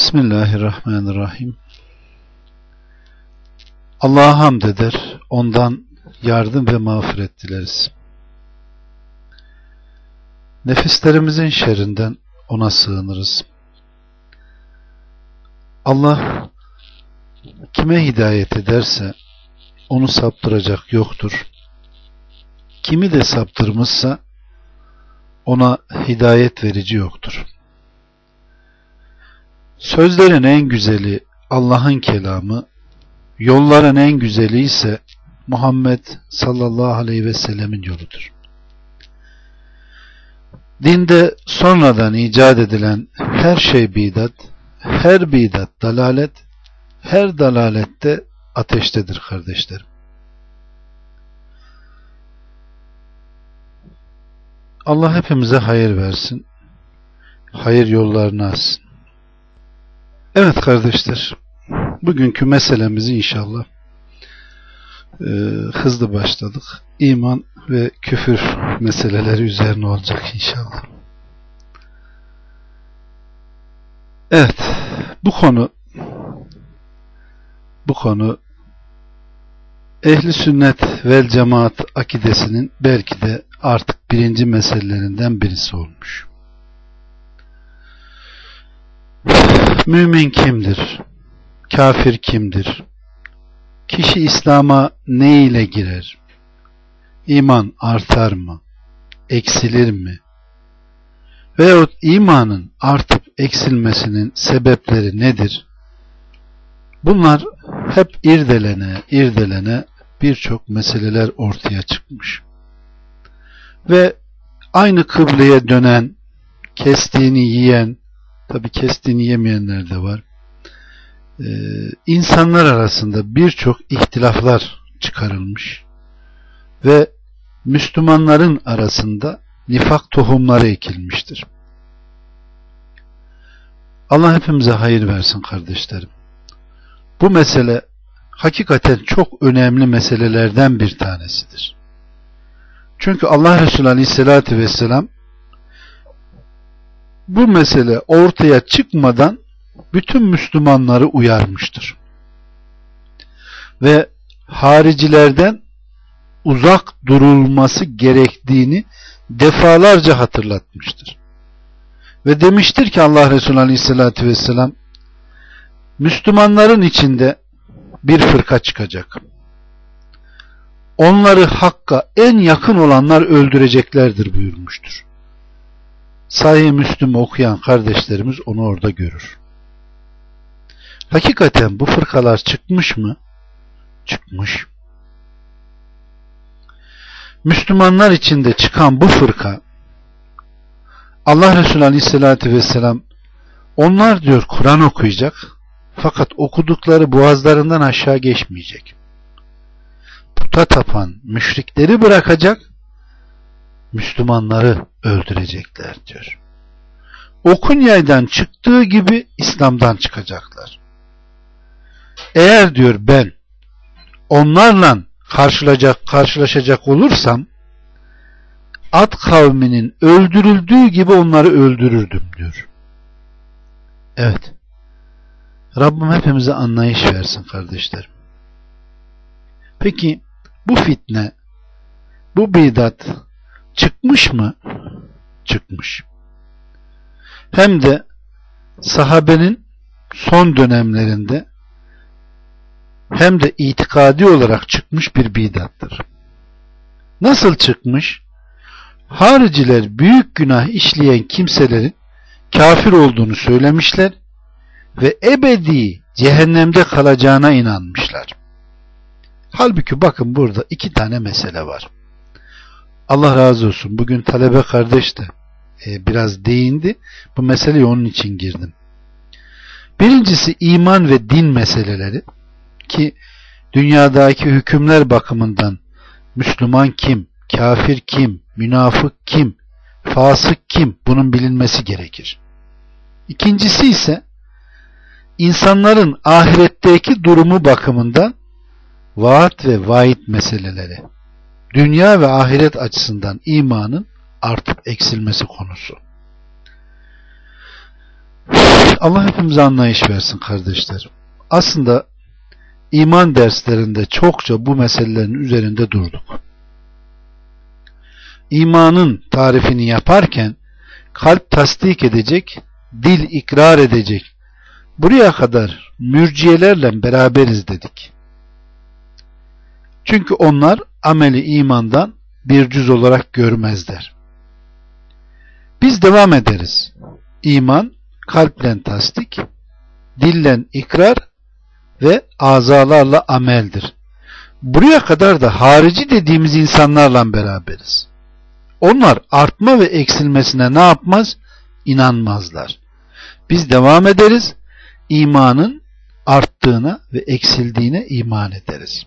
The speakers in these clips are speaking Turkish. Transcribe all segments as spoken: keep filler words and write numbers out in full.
Bismillahirrahmanirrahim. Allah'a hamd eder, ondan yardım ve mağfiret dileriz. Nefislerimizin şerrinden ona sığınırız. Allah kime hidayet ederse onu saptıracak yoktur. Kimi de saptırmışsa ona hidayet verici yoktur. Sözlerin en güzeli Allah'ın kelamı, yolların en güzeli ise Muhammed sallallahu aleyhi ve sellemin yoludur. Dinde sonradan icat edilen her şey bidat, her bidat dalalet, her dalalette ateştedir kardeşlerim. Allah hepimize hayır versin, hayır yollarını açsın. Evet kardeşler, bugünkü meselemizi inşallah e, hızlı başladık. İman ve küfür meseleleri üzerine olacak inşallah. Evet, bu konu bu konu ehli sünnet vel cemaat akidesinin belki de artık birinci meselelerinden birisi olmuş. Mümin kimdir? Kafir kimdir? Kişi İslam'a ne ile girer? İman artar mı? Eksilir mi? Veyahut imanın artıp eksilmesinin sebepleri nedir? Bunlar hep irdelene, irdelene birçok meseleler ortaya çıkmış. Ve aynı kıbleye dönen, kestiğini yiyen, tabi kestiğini yemeyenler de var. Ee, insanlar arasında birçok ihtilaflar çıkarılmış ve Müslümanların arasında nifak tohumları ekilmiştir. Allah hepimize hayır versin kardeşlerim. Bu mesele hakikaten çok önemli meselelerden bir tanesidir. Çünkü Allah Resulü Aleyhisselatü Vesselam bu mesele ortaya çıkmadan bütün Müslümanları uyarmıştır. Ve haricilerden uzak durulması gerektiğini defalarca hatırlatmıştır. Ve demiştir ki Allah Resulü Aleyhisselatü Vesselam, Müslümanların içinde bir fırka çıkacak. Onları hakka en yakın olanlar öldüreceklerdir buyurmuştur. Sahih-i Müslüm okuyan kardeşlerimiz onu orada görür. Hakikaten bu fırkalar çıkmış mı? Çıkmış. Müslümanlar içinde çıkan bu fırka, Allah Resulü Aleyhisselatü Vesselam, onlar diyor Kur'an okuyacak, fakat okudukları boğazlarından aşağı geçmeyecek. Puta tapan müşrikleri bırakacak, Müslümanları öldürecekler diyor. Okun yaydan çıktığı gibi İslam'dan çıkacaklar. Eğer diyor ben onlarla karşılaşacak, karşılaşacak olursam Ad kavminin öldürüldüğü gibi onları öldürürdüm diyor. Evet. Rabbim hepimize anlayış versin kardeşlerim. Peki bu fitne, bu bidat çıkmış mı? Çıkmış. Hem de sahabenin son dönemlerinde hem de itikadi olarak çıkmış bir bidattır. Nasıl çıkmış? Hariciler büyük günah işleyen kimselerin kafir olduğunu söylemişler ve ebedi cehennemde kalacağına inanmışlar. Halbuki bakın burada iki tane mesele var. Allah razı olsun. Bugün talebe kardeş de e, biraz değindi. Bu meseleye onun için girdim. Birincisi iman ve din meseleleri ki dünyadaki hükümler bakımından Müslüman kim, kafir kim, münafık kim, fasık kim bunun bilinmesi gerekir. İkincisi ise insanların ahiretteki durumu bakımından vaat ve vaid meseleleri. Dünya ve ahiret açısından imanın artıp eksilmesi konusu. Allah hepimize anlayış versin kardeşlerim. Aslında iman derslerinde çokça bu meselelerin üzerinde durduk. İmanın tarifini yaparken kalp tasdik edecek, dil ikrar edecek. Buraya kadar mürciyelerle beraberiz dedik. Çünkü onlar ameli imandan bir cüz olarak görmezler. Biz devam ederiz. İman kalple tasdik, dille ikrar ve azalarla ameldir. Buraya kadar da harici dediğimiz insanlarla beraberiz. Onlar artma ve eksilmesine ne yapmaz? İnanmazlar. Biz devam ederiz. İmanın arttığına ve eksildiğine iman ederiz.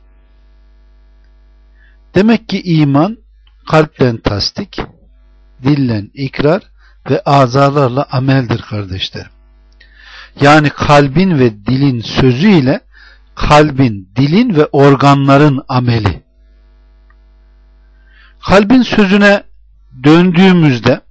Demek ki iman kalple tasdik, dille ikrar ve azalarla ameldir kardeşlerim. Yani kalbin ve dilin sözüyle kalbin, dilin ve organların ameli. Kalbin sözüne döndüğümüzde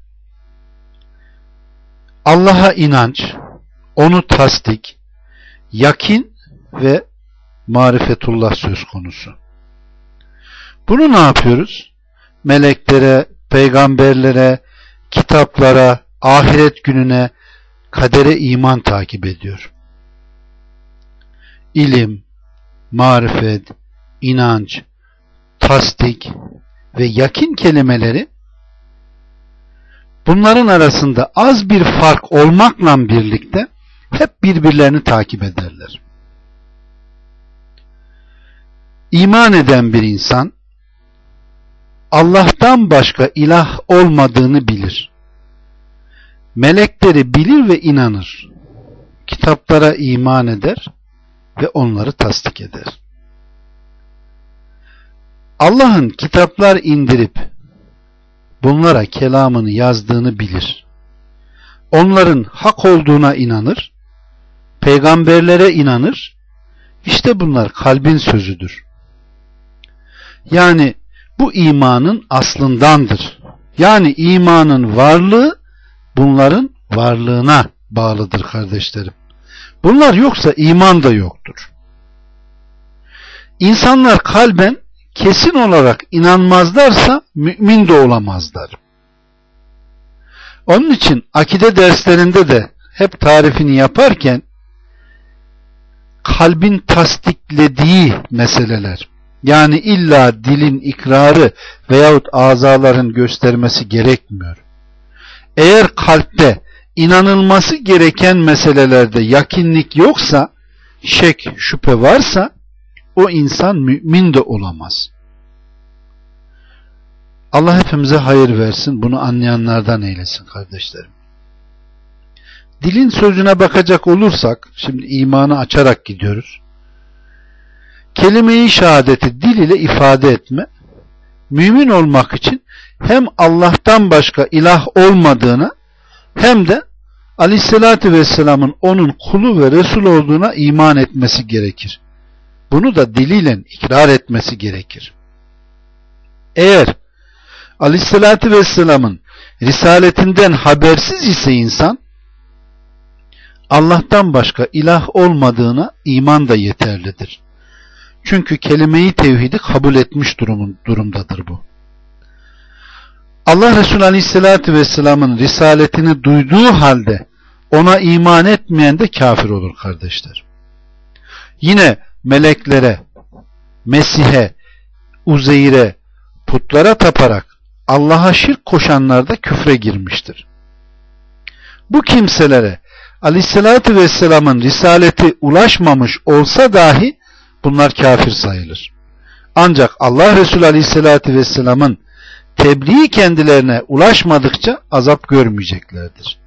Allah'a inanç, onu tasdik, yakin ve marifetullah söz konusu. Bunu ne yapıyoruz? Meleklere, peygamberlere, kitaplara, ahiret gününe, kadere iman takip ediyor. İlim, marifet, inanç, tasdik ve yakin kelimeleri bunların arasında az bir fark olmakla birlikte hep birbirlerini takip ederler. İman eden bir insan Allah'tan başka ilah olmadığını bilir. Melekleri bilir ve inanır. Kitaplara iman eder ve onları tasdik eder. Allah'ın kitaplar indirip bunlara kelamını yazdığını bilir. Onların hak olduğuna inanır. Peygamberlere inanır. İşte bunlar kalbin sözüdür. Yani bu imanın aslındandır. Yani imanın varlığı bunların varlığına bağlıdır kardeşlerim. Bunlar yoksa iman da yoktur. İnsanlar kalben kesin olarak inanmazlarsa mümin de olamazlar. Onun için akide derslerinde de hep tarifini yaparken kalbin tasdiklediği meseleler, yani illa dilin ikrarı veyahut azaların göstermesi gerekmiyor. Eğer kalpte inanılması gereken meselelerde yakinlik yoksa, şek, şüphe varsa o insan mümin de olamaz. Allah hepimize hayır versin, bunu anlayanlardan eylesin kardeşlerim. Dilin sözüne bakacak olursak, şimdi imanı açarak gidiyoruz. Kelime-i şehadeti dil ile ifade etme, mümin olmak için hem Allah'tan başka ilah olmadığına hem de Aleyhisselatü Vesselam'ın onun kulu ve Resul olduğuna iman etmesi gerekir. Bunu da diliyle ikrar etmesi gerekir. Eğer Aleyhisselatü Vesselam'ın risaletinden habersiz ise insan, Allah'tan başka ilah olmadığına iman da yeterlidir. Çünkü kelime-i tevhidi kabul etmiş durumun, durumdadır bu. Allah Resulü Aleyhisselatü Vesselam'ın risaletini duyduğu halde ona iman etmeyen de kafir olur kardeşler. Yine meleklere, Mesih'e, Uzeyr'e, putlara taparak Allah'a şirk koşanlar da küfre girmiştir. Bu kimselere Aleyhisselatü Vesselam'ın risaleti ulaşmamış olsa dahi bunlar kafir sayılır. Ancak Allah Resulü Aleyhisselatü Vesselam'ın tebliği kendilerine ulaşmadıkça azap görmeyeceklerdir.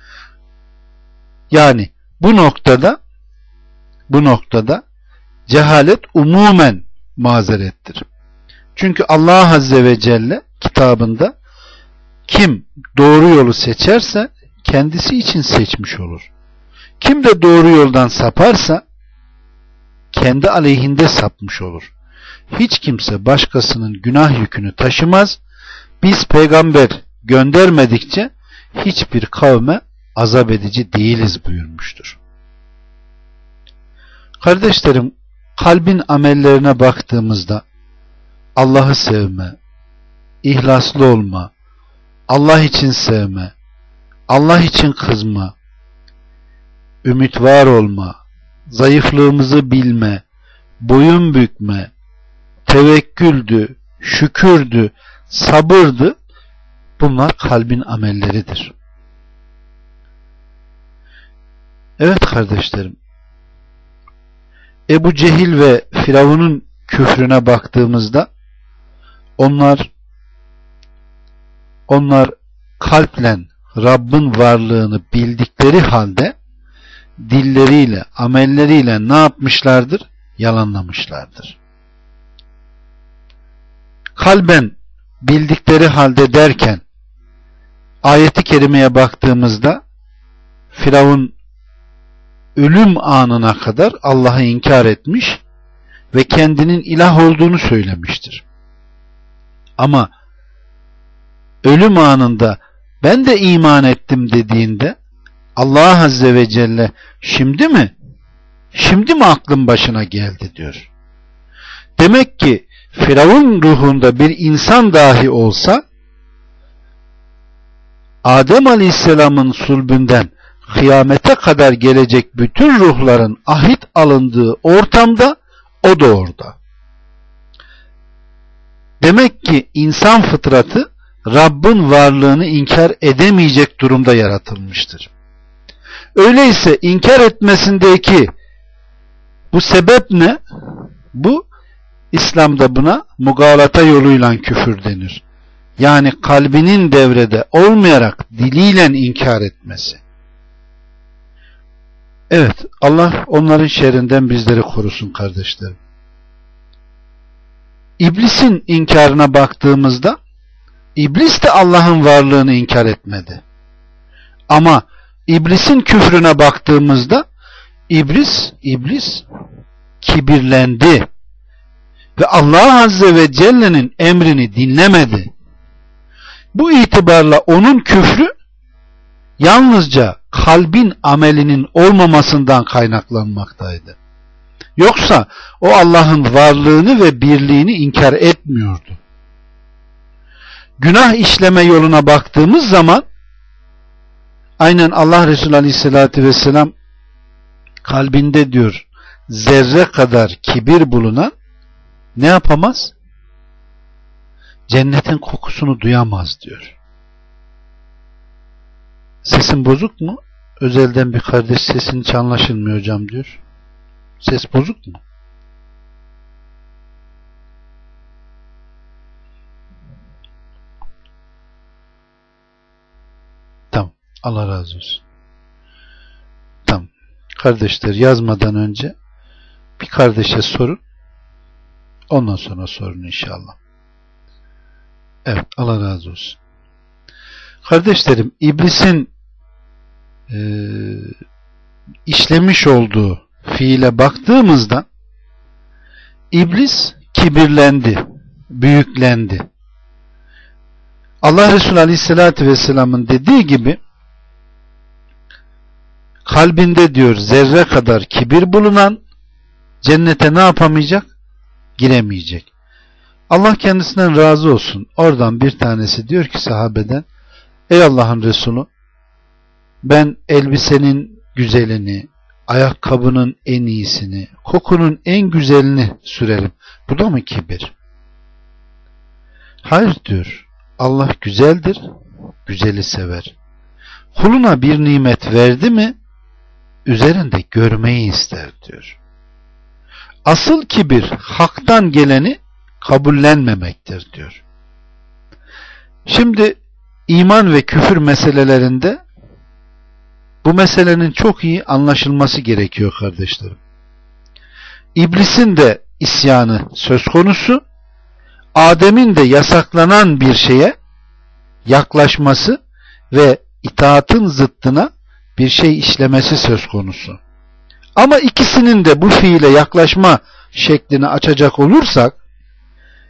Yani bu noktada bu noktada cehalet umumen mazerettir. Çünkü Allah Azze ve Celle kitabında kim doğru yolu seçerse kendisi için seçmiş olur. Kim de doğru yoldan saparsa kendi aleyhinde sapmış olur. Hiç kimse başkasının günah yükünü taşımaz. Biz peygamber göndermedikçe hiçbir kavme azap edici değiliz buyurmuştur. Kardeşlerim, kalbin amellerine baktığımızda Allah'ı sevme, ihlaslı olma, Allah için sevme, Allah için kızma, ümit var olma, zayıflığımızı bilme, boyun bükme, tevekküldü, şükürdü, sabırdı, bunlar kalbin amelleridir. Evet kardeşlerim, Ebu Cehil ve Firavun'un küfrüne baktığımızda onlar onlar kalple Rabbin varlığını bildikleri halde dilleriyle, amelleriyle ne yapmışlardır? Yalanlamışlardır. Kalben bildikleri halde derken ayeti kerimeye baktığımızda Firavun ölüm anına kadar Allah'ı inkar etmiş ve kendinin ilah olduğunu söylemiştir. Ama ölüm anında ben de iman ettim dediğinde Allah Azze ve Celle şimdi mi? Şimdi mi aklın başına geldi diyor. Demek ki Firavun ruhunda bir insan dahi olsa Adem Aleyhisselam'ın sulbünden kıyamete kadar gelecek bütün ruhların ahit alındığı ortamda o da orada. Demek ki insan fıtratı Rabbin varlığını inkar edemeyecek durumda yaratılmıştır. Öyleyse inkar etmesindeki bu sebep ne? Bu İslam'da buna mugalata yoluyla küfür denir. Yani kalbinin devrede olmayarak diliyle inkar etmesi. Evet, Allah onların şerrinden bizleri korusun kardeşlerim. İblisin inkarına baktığımızda İblis de Allah'ın varlığını inkar etmedi. Ama İblisin küfrüne baktığımızda İblis, İblis kibirlendi ve Allah Azze ve Celle'nin emrini dinlemedi. Bu itibarla onun küfrü yalnızca kalbin amelinin olmamasından kaynaklanmaktaydı. Yoksa o Allah'ın varlığını ve birliğini inkar etmiyordu. Günah işleme yoluna baktığımız zaman aynen Allah Resulü Aleyhisselatü Vesselam kalbinde diyor zerre kadar kibir bulunan ne yapamaz? Cennetin kokusunu duyamaz diyor. Sesin bozuk mu? Özelden bir kardeş sesin hiç anlaşılmıyor hocam diyor. Ses bozuk mu? Tamam. Allah razı olsun. Tamam. Kardeşler yazmadan önce bir kardeşe sorun. Ondan sonra sorun inşallah. Evet. Allah razı olsun. Kardeşlerim, İblisin e, işlemiş olduğu fiile baktığımızda İblis kibirlendi, büyüklendi. Allah Resulü Aleyhisselatü Vesselam'ın dediği gibi kalbinde diyor zerre kadar kibir bulunan cennete ne yapamayacak? Giremeyecek. Allah kendisinden razı olsun. Oradan bir tanesi diyor ki sahabeden, ey Allah'ın Resulü, ben elbisenin güzelini, ayakkabının en iyisini, kokunun en güzelini sürerim. Bu da mı kibir? Hayır diyor. Allah güzeldir, güzeli sever. Kuluna bir nimet verdi mi, üzerinde görmeyi ister diyor. Asıl kibir haktan geleni kabullenmemektir diyor. Şimdi iman ve küfür meselelerinde bu meselenin çok iyi anlaşılması gerekiyor kardeşlerim. İblisin de isyanı söz konusu, Adem'in de yasaklanan bir şeye yaklaşması ve itaatın zıttına bir şey işlemesi söz konusu. Ama ikisinin de bu fiile yaklaşma şeklini açacak olursak,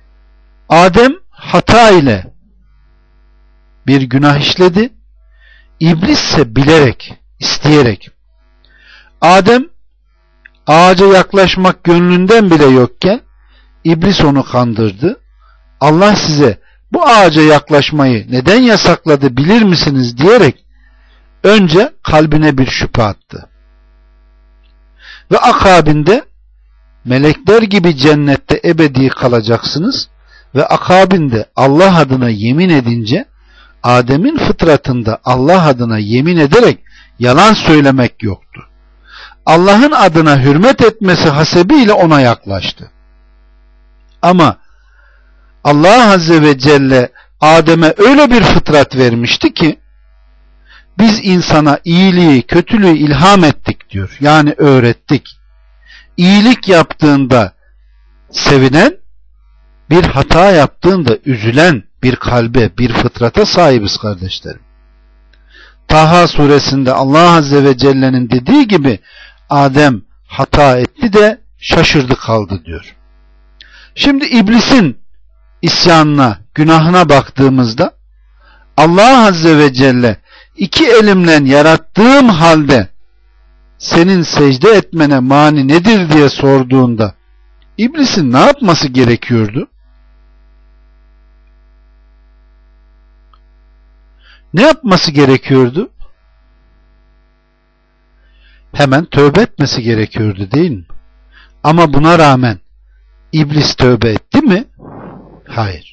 Adem hata ile bir günah işledi, İblis ise bilerek, isteyerek. Adem ağaca yaklaşmak gönlünden bile yokken İblis onu kandırdı. Allah size bu ağaca yaklaşmayı neden yasakladı bilir misiniz diyerek önce kalbine bir şüphe attı. Ve akabinde melekler gibi cennette ebedi kalacaksınız ve akabinde Allah adına yemin edince Adem'in fıtratında Allah adına yemin ederek yalan söylemek yoktu. Allah'ın adına hürmet etmesi hasebiyle ona yaklaştı. Ama Allah Azze ve Celle Adem'e öyle bir fıtrat vermişti ki biz insana iyiliği, kötülüğü ilham ettik diyor. Yani öğrettik. İyilik yaptığında sevinen, bir hata yaptığında üzülen bir kalbe, bir fıtrata sahibiz kardeşlerim. Taha suresinde Allah Azze ve Celle'nin dediği gibi Adem hata etti de şaşırdı kaldı diyor. Şimdi iblisin isyanına, günahına baktığımızda Allah Azze ve Celle iki elimle yarattığım halde senin secde etmene mani nedir diye sorduğunda iblisin ne yapması gerekiyordu? Ne yapması gerekiyordu? Hemen tövbe etmesi gerekiyordu değil mi? Ama buna rağmen İblis tövbe etti mi? Hayır.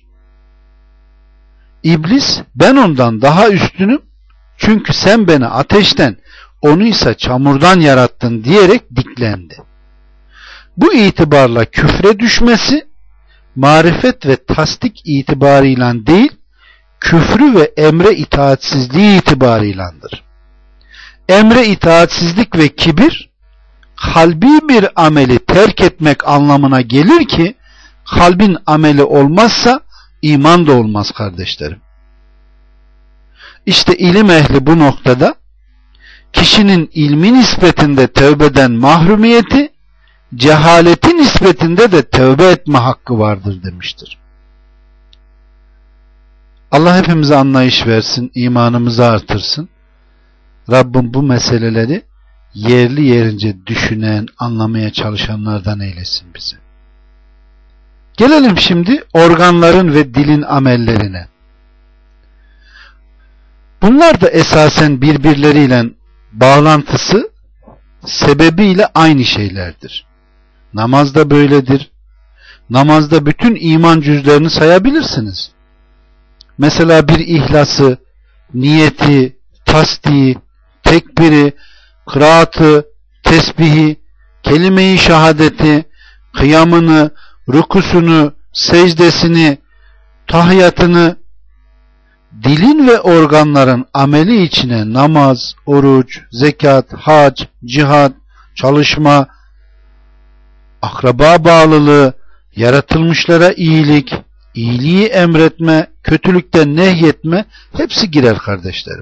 İblis ben ondan daha üstünüm çünkü sen beni ateşten onu ise çamurdan yarattın diyerek diklendi. Bu itibarla küfre düşmesi marifet ve tasdik itibarıyla değil küfrü ve emre itaatsizliği itibarıylandır. Emre itaatsizlik ve kibir kalbi bir ameli terk etmek anlamına gelir ki kalbin ameli olmazsa iman da olmaz kardeşlerim. İşte ilim ehli bu noktada kişinin ilmi nispetinde tövbeden mahrumiyeti, cehaleti nispetinde de tövbe etme hakkı vardır demiştir. Allah hepimize anlayış versin, imanımızı artırsın. Rabbim bu meseleleri yerli yerince düşünen, anlamaya çalışanlardan eylesin bizi. Gelelim şimdi organların ve dilin amellerine. Bunlar da esasen birbirleriyle bağlantısı sebebiyle aynı şeylerdir. Namaz da böyledir. Namazda bütün iman cüzlerini sayabilirsiniz. Mesela bir ihlası, niyeti, tasdiği, tekbiri, kıraatı, tesbihi, kelime-i şehadeti, kıyamını, rukusunu, secdesini, tahiyyatını, dilin ve organların ameli içine namaz, oruç, zekat, hac, cihad, çalışma, akraba bağlılığı, yaratılmışlara iyilik, iyiliği emretme, kötülükten nehyetme hepsi girer kardeşlerim.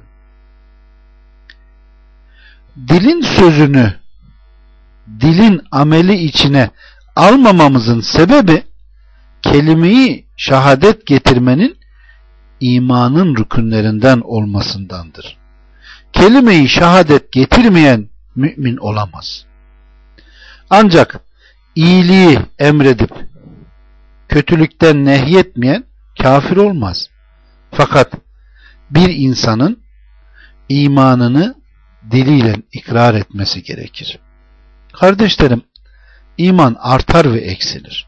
Dilin sözünü, dilin ameli içine almamamızın sebebi kelime-i şehadet getirmenin imanın rükünlerinden olmasındandır. Kelime-i şehadet getirmeyen mümin olamaz. Ancak iyiliği emredip kötülükten nehyetmeyen kafir olmaz. Fakat bir insanın imanını diliyle ikrar etmesi gerekir. Kardeşlerim, iman artar ve eksilir.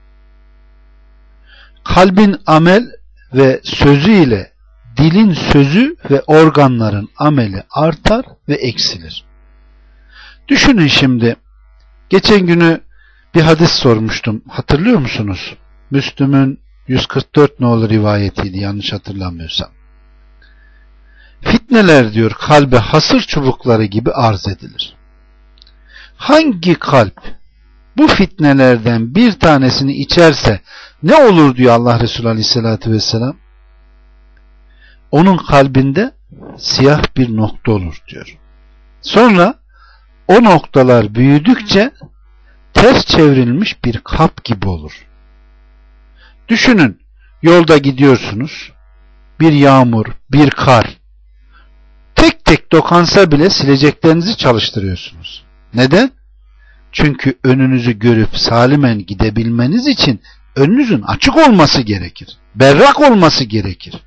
Kalbin amel ve sözü ile dilin sözü ve organların ameli artar ve eksilir. Düşünün şimdi, geçen günü bir hadis sormuştum. Hatırlıyor musunuz? Müslüm'ün yüz kırk dört nolu rivayetiydi yanlış hatırlamıyorsam. Fitneler diyor kalbe hasır çubukları gibi arz edilir. Hangi kalp bu fitnelerden bir tanesini içerse ne olur diyor Allah Resulü Aleyhisselatü Vesselam? Onun kalbinde siyah bir nokta olur diyor. Sonra o noktalar büyüdükçe ters çevrilmiş bir kap gibi olur. Düşünün, yolda gidiyorsunuz, bir yağmur, bir kar, tek tek dokansa bile sileceklerinizi çalıştırıyorsunuz. Neden? Çünkü önünüzü görüp salimen gidebilmeniz için önünüzün açık olması gerekir. Berrak olması gerekir.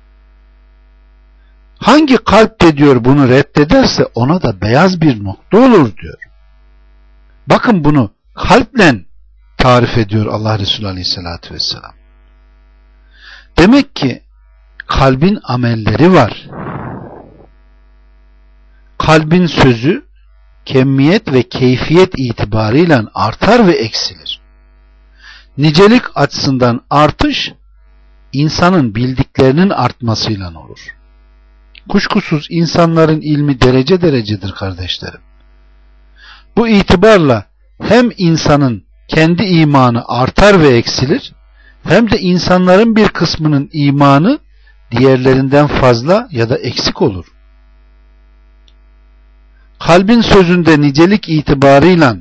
Hangi kalp de diyor bunu reddederse ona da beyaz bir nokta olur diyor. Bakın bunu kalple tarif ediyor Allah Resulü Aleyhisselatü Vesselam. Demek ki kalbin amelleri var. Kalbin sözü kemiyet ve keyfiyet itibarıyla artar ve eksilir. Nicelik açısından artış insanın bildiklerinin artmasıyla olur. Kuşkusuz insanların ilmi derece derecedir kardeşlerim. Bu itibarla hem insanın kendi imanı artar ve eksilir, hem de insanların bir kısmının imanı diğerlerinden fazla ya da eksik olur. Kalbin sözünde nicelik itibarıyla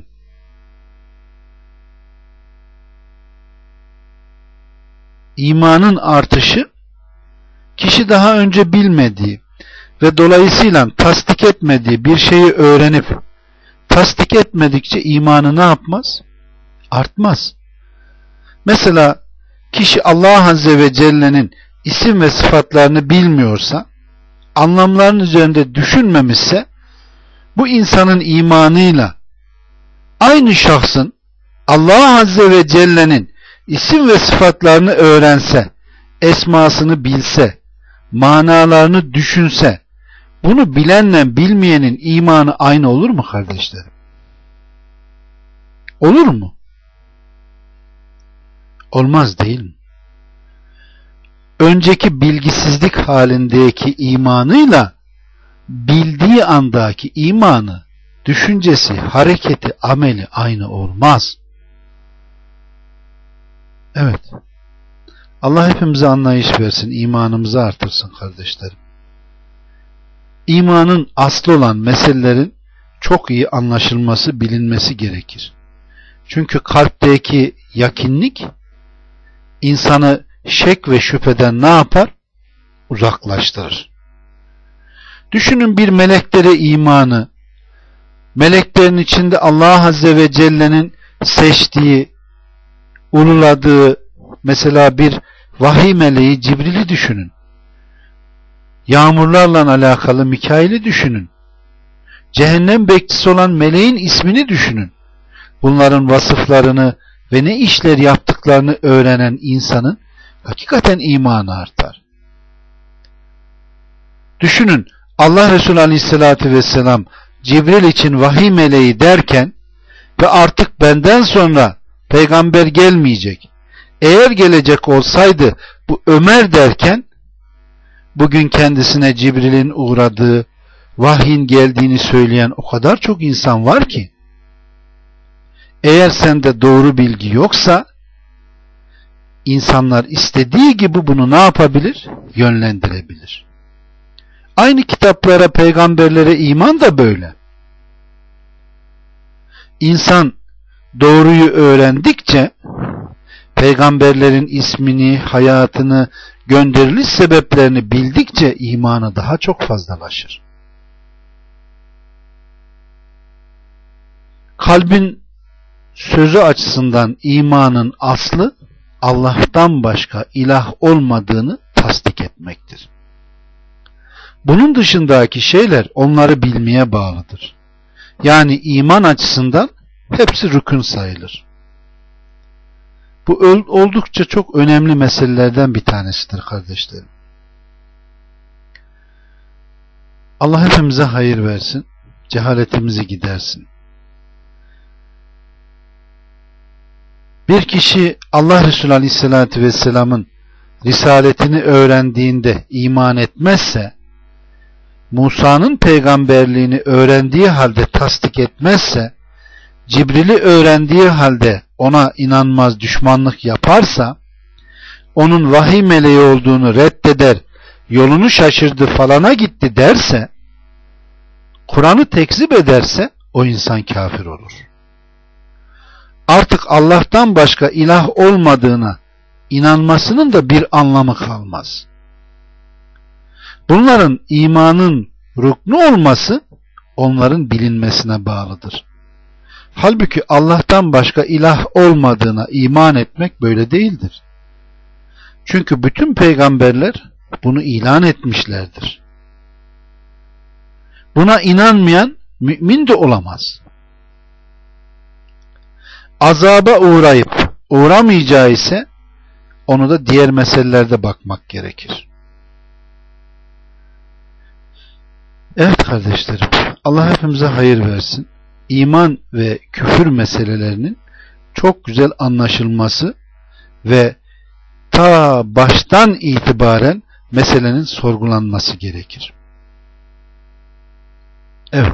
imanın artışı, kişi daha önce bilmediği ve dolayısıyla tasdik etmediği bir şeyi öğrenip tasdik etmedikçe imanı ne yapmaz? Artmaz. Mesela kişi Allah Azze ve Celle'nin isim ve sıfatlarını bilmiyorsa, anlamlarının üzerinde düşünmemişse, bu insanın imanıyla aynı şahsın Allah Azze ve Celle'nin isim ve sıfatlarını öğrense, esmasını bilse, manalarını düşünse, bunu bilenle bilmeyenin imanı aynı olur mu kardeşlerim? Olur mu? Olmaz değil mi? Önceki bilgisizlik halindeki imanıyla bildiği andaki imanı, düşüncesi, hareketi, ameli aynı olmaz. Evet. Allah hepimize anlayış versin, imanımızı artırsın kardeşlerim. İmanın aslı olan meselelerin çok iyi anlaşılması, bilinmesi gerekir. Çünkü kalpteki yakinlik insanı şek ve şüpheden ne yapar? Uzaklaştırır. Düşünün bir meleklere imanı, meleklerin içinde Allah Azze ve Celle'nin seçtiği, ululadığı, mesela bir vahiy meleği Cibril'i düşünün. Yağmurlarla alakalı Mikail'i düşünün. Cehennem bekçisi olan meleğin ismini düşünün. Bunların vasıflarını ve ne işler yaptıklarını öğrenen insanın hakikaten imanı artar. Düşünün, Allah Resulü Aleyhisselatü Vesselam Cibril için vahiy meleği derken ve artık benden sonra peygamber gelmeyecek, eğer gelecek olsaydı bu Ömer derken, bugün kendisine Cibril'in uğradığı, vahyin geldiğini söyleyen o kadar çok insan var ki, eğer sende doğru bilgi yoksa, insanlar istediği gibi bunu ne yapabilir? Yönlendirebilir. Aynı kitaplara, peygamberlere iman da böyle. İnsan doğruyu öğrendikçe, peygamberlerin ismini, hayatını, gönderiliş sebeplerini bildikçe imanı daha çok fazlalaşır. Kalbin sözü açısından imanın aslı, Allah'tan başka ilah olmadığını tasdik etmektir. Bunun dışındaki şeyler onları bilmeye bağlıdır. Yani iman açısından hepsi rükün sayılır. Bu oldukça çok önemli meselelerden bir tanesidir kardeşlerim. Allah hepimize hayır versin, cehaletimizi gidersin. Bir kişi Allah Resulü Aleyhisselatü Vesselam'ın risaletini öğrendiğinde iman etmezse, Musa'nın peygamberliğini öğrendiği halde tasdik etmezse, Cibril'i öğrendiği halde ona inanmaz, düşmanlık yaparsa, onun vahiy meleği olduğunu reddeder, yolunu şaşırdı falana gitti derse, Kur'an'ı tekzip ederse o insan kafir olur. Artık Allah'tan başka ilah olmadığına inanmasının da bir anlamı kalmaz. Bunların imanın ruknu olması onların bilinmesine bağlıdır. Halbuki Allah'tan başka ilah olmadığına iman etmek böyle değildir. Çünkü bütün peygamberler bunu ilan etmişlerdir. Buna inanmayan mümin de olamaz. Azaba uğrayıp uğramayacağı ise onu da diğer meselelerde bakmak gerekir. Evet kardeşlerim, Allah hepimize hayır versin. İman ve küfür meselelerinin çok güzel anlaşılması ve ta baştan itibaren meselenin sorgulanması gerekir. Evet.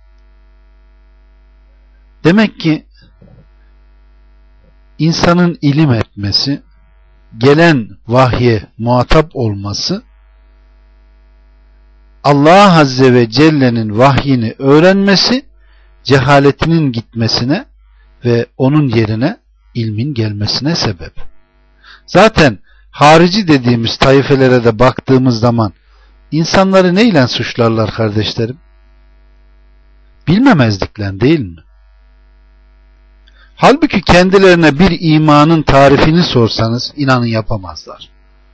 Demek ki insanın ilim etmesi, gelen vahye muhatap olması, Allah Azze ve Celle'nin vahyini öğrenmesi, cehaletinin gitmesine ve onun yerine ilmin gelmesine sebep. Zaten harici dediğimiz taifelere de baktığımız zaman insanları neyle suçlarlar kardeşlerim? Bilmemezlikle, değil mi? Halbuki kendilerine bir imanın tarifini sorsanız inanın yapamazlar.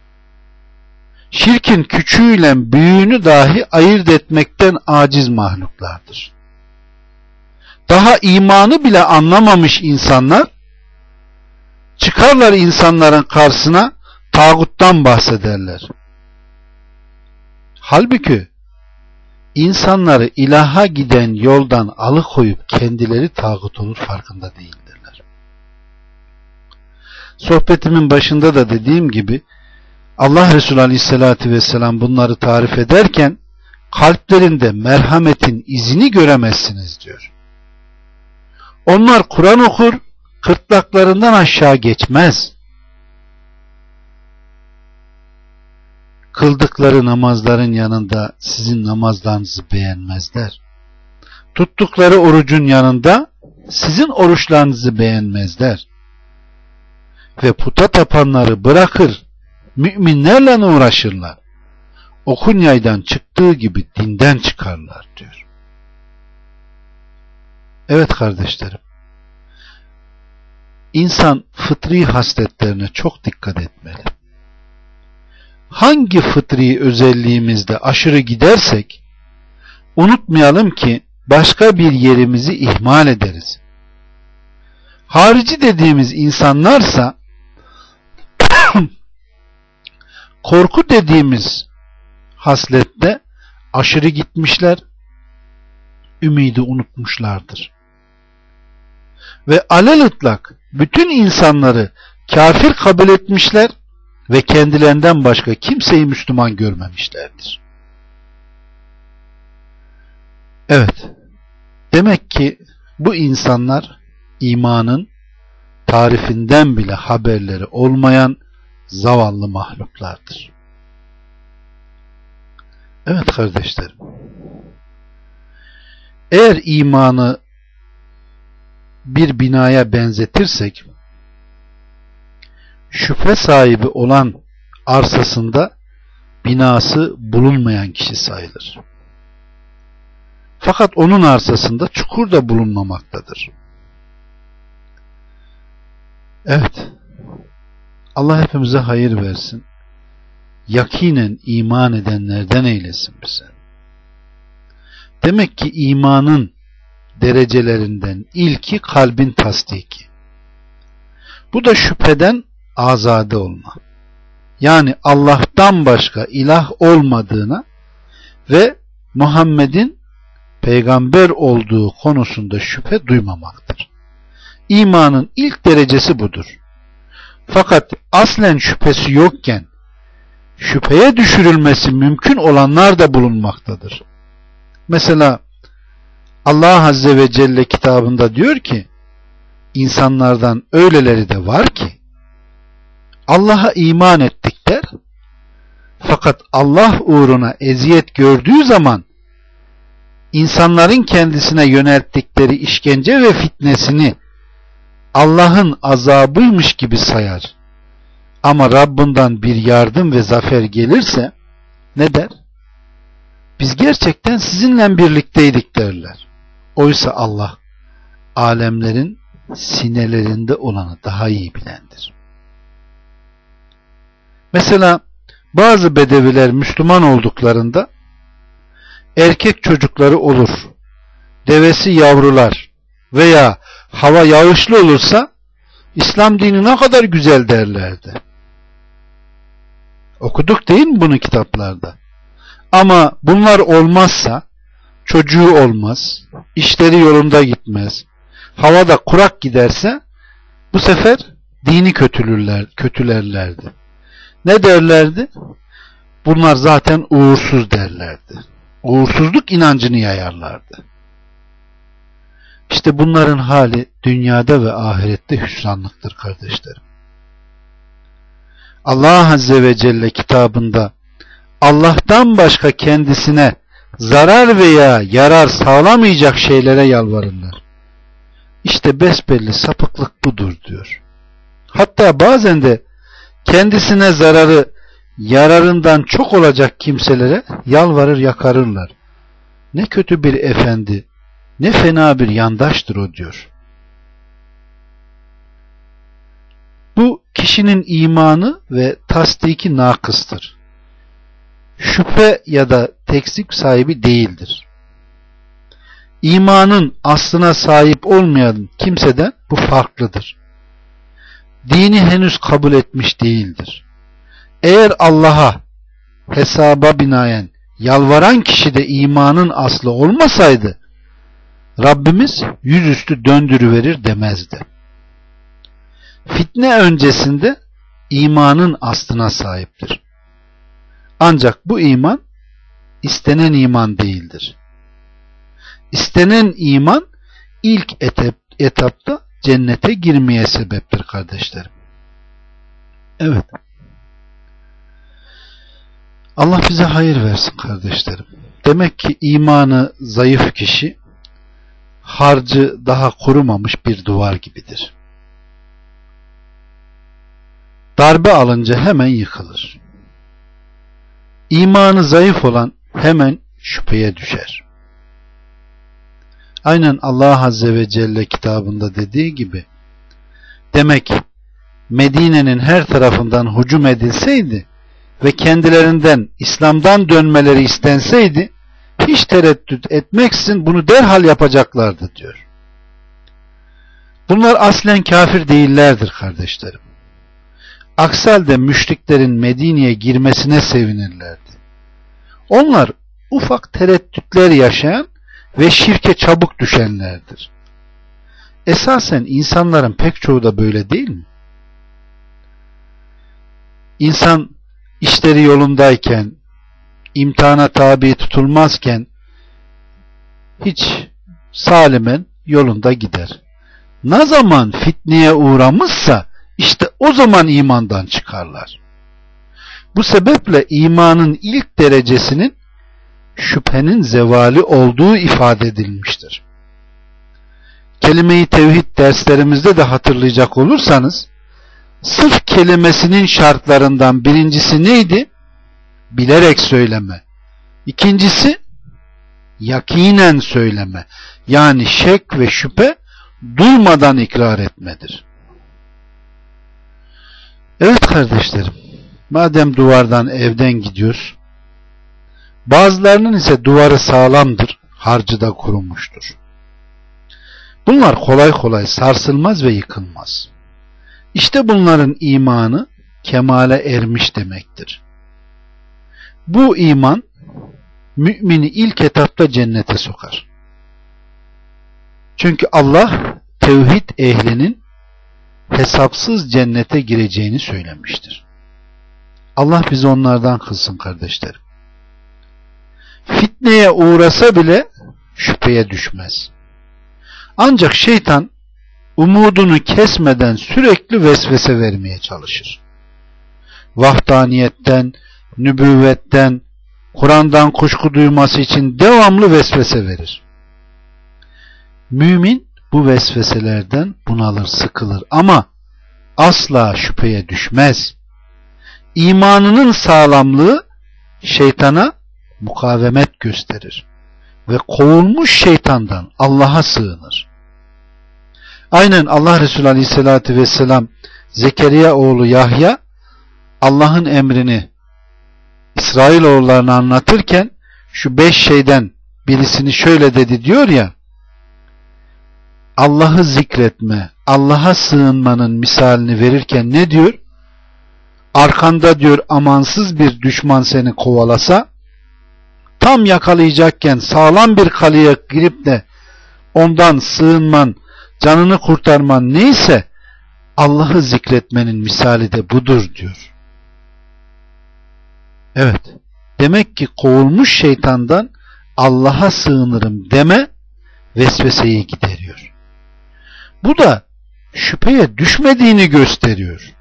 Şirkin küçüğüyle büyüğünü dahi ayırt etmekten aciz mahluklardır. Daha imanı bile anlamamış insanlar çıkarlar insanların karşısına tağuttan bahsederler. Halbuki insanları ilaha giden yoldan alıkoyup kendileri tağut olur, farkında değildirler. Sohbetimin başında da dediğim gibi Allah Resulü Aleyhisselatü Vesselam bunları tarif ederken kalplerinde merhametin izini göremezsiniz diyor. Onlar Kur'an okur, kırtlaklarından aşağı geçmez. Kıldıkları namazların yanında sizin namazlarınızı beğenmezler. Tuttukları orucun yanında sizin oruçlarınızı beğenmezler. Ve puta tapanları bırakır, müminlerle uğraşırlar. Okun yaydan çıktığı gibi dinden çıkarlar diyor. Evet kardeşlerim, İnsan fıtri hasletlerine çok dikkat etmeli. Hangi fıtri özelliğimizde aşırı gidersek unutmayalım ki başka bir yerimizi ihmal ederiz. Harici dediğimiz insanlarsa korku dediğimiz haslette aşırı gitmişler, ümidi unutmuşlardır. Ve alelütlak bütün insanları kafir kabul etmişler ve kendilerinden başka kimseyi Müslüman görmemişlerdir. Evet, demek ki bu insanlar imanın tarifinden bile haberleri olmayan zavallı mahluklardır. Evet kardeşlerim, eğer imanı bir binaya benzetirsek, şüphe sahibi olan arsasında binası bulunmayan kişi sayılır. Fakat onun arsasında çukur da bulunmamaktadır. Evet, Allah hepimize hayır versin. Yakinen iman edenlerden eylesin bize. Demek ki imanın derecelerinden ilki kalbin tasdiki. Bu da şüpheden azade olma. Yani Allah'tan başka ilah olmadığına ve Muhammed'in peygamber olduğu konusunda şüphe duymamaktır. İmanın ilk derecesi budur. Fakat aslen şüphesi yokken şüpheye düşürülmesi mümkün olanlar da bulunmaktadır. Mesela Allah Azze ve Celle kitabında diyor ki, insanlardan öyleleri de var ki Allah'a iman ettik der, fakat Allah uğruna eziyet gördüğü zaman insanların kendisine yönelttikleri işkence ve fitnesini Allah'ın azabıymış gibi sayar. Ama Rabbinden bir yardım ve zafer gelirse ne der? biz gerçekten sizinle birlikteydik derler. Oysa Allah alemlerin sinelerinde olanı daha iyi bilendir. Mesela bazı bedeviler Müslüman olduklarında erkek çocukları olur, devesi yavrular veya hava yağışlı olursa İslam dini ne kadar güzel derlerdi. Okuduk değil mi bunu kitaplarda? Ama bunlar olmazsa çocuğu olmaz, işleri yolunda gitmez, havada kurak giderse bu sefer dini kötülürler, kötülerlerdi. Ne derlerdi? Bunlar zaten uğursuz derlerdi. Uğursuzluk inancını yayarlardı. İşte bunların hali dünyada ve ahirette hüsranlıktır kardeşlerim. Allah Azze ve Celle kitabında Allah'tan başka kendisine zarar veya yarar sağlamayacak şeylere yalvarırlar. İşte besbelli sapıklık budur diyor. Hatta bazen de kendisine zararı yararından çok olacak kimselere yalvarır yakarırlar. Ne kötü bir efendi, ne fena bir yandaştır o diyor. Bu kişinin imanı ve tasdiki nakıstır. Şüphe ya da teksik sahibi değildir. İmanın aslına sahip olmayan kimseden bu farklıdır. Dini henüz kabul etmiş değildir. Eğer Allah'a hesaba binaen yalvaran kişide imanın aslı olmasaydı Rabbimiz yüzüstü döndürüverir demezdi. Fitne öncesinde imanın aslına sahiptir. Ancak bu iman istenen iman değildir. İstenen iman ilk etap, etapta cennete girmeye sebeptir kardeşlerim. Evet. Allah bize hayır versin kardeşlerim. Demek ki imanı zayıf kişi harcı daha kurumamış bir duvar gibidir. Darbe alınca hemen yıkılır. İmanı zayıf olan hemen şüpheye düşer. Aynen Allah Azze ve Celle kitabında dediği gibi, demek Medine'nin her tarafından hücum edilseydi ve kendilerinden İslam'dan dönmeleri istenseydi hiç tereddüt etmeksizin bunu derhal yapacaklardı diyor. Bunlar aslen kafir değillerdir kardeşlerim. Aksi halde müşriklerin Medine'ye girmesine sevinirlerdi. Onlar ufak tereddütler yaşayan ve şirke çabuk düşenlerdir. Esasen insanların pek çoğu da böyle değil mi? İnsan işleri yolundayken, imtihana tabi tutulmazken hiç salimen yolunda gider. Ne zaman fitneye uğramışsa işte o zaman imandan çıkarlar. Bu sebeple imanın ilk derecesinin şüphenin zevali olduğu ifade edilmiştir. Kelime-i tevhid derslerimizde de hatırlayacak olursanız, sırf kelimesinin şartlarından birincisi neydi? Bilerek söyleme. İkincisi, yakinen söyleme. Yani şek ve şüphe duymadan ikrar etmedir. Evet kardeşlerim, madem duvardan evden gidiyoruz, bazılarının ise duvarı sağlamdır, harcı da kurumuştur. Bunlar kolay kolay sarsılmaz ve yıkılmaz. İşte bunların imanı kemale ermiş demektir. Bu iman mümini ilk etapta cennete sokar. Çünkü Allah tevhid ehlinin hesapsız cennete gireceğini söylemiştir. Allah bizi onlardan kılsın kardeşlerim. Fitneye uğrasa bile şüpheye düşmez. Ancak şeytan umudunu kesmeden sürekli vesvese vermeye çalışır. Vahdaniyetten, nübüvvetten, Kur'an'dan kuşku duyması için devamlı vesvese verir. Mümin bu vesveselerden bunalır, sıkılır ama asla şüpheye düşmez. İmanının sağlamlığı şeytana mukavemet gösterir ve kovulmuş şeytandan Allah'a sığınır. Aynen Allah Resulü Aleyhisselatü Vesselam Zekeriya oğlu Yahya Allah'ın emrini İsrailoğullarına anlatırken şu beş şeyden birisini şöyle dedi diyor ya, Allah'ı zikretme, Allah'a sığınmanın misalini verirken ne diyor? Arkanda diyor amansız bir düşman seni kovalasa, tam yakalayacakken sağlam bir kaleye girip de ondan sığınman, canını kurtarman neyse Allah'ı zikretmenin misali de budur diyor. Evet, demek ki kovulmuş şeytandan Allah'a sığınırım deme vesveseyi gideriyor. Bu da şüpheye düşmediğini gösteriyor.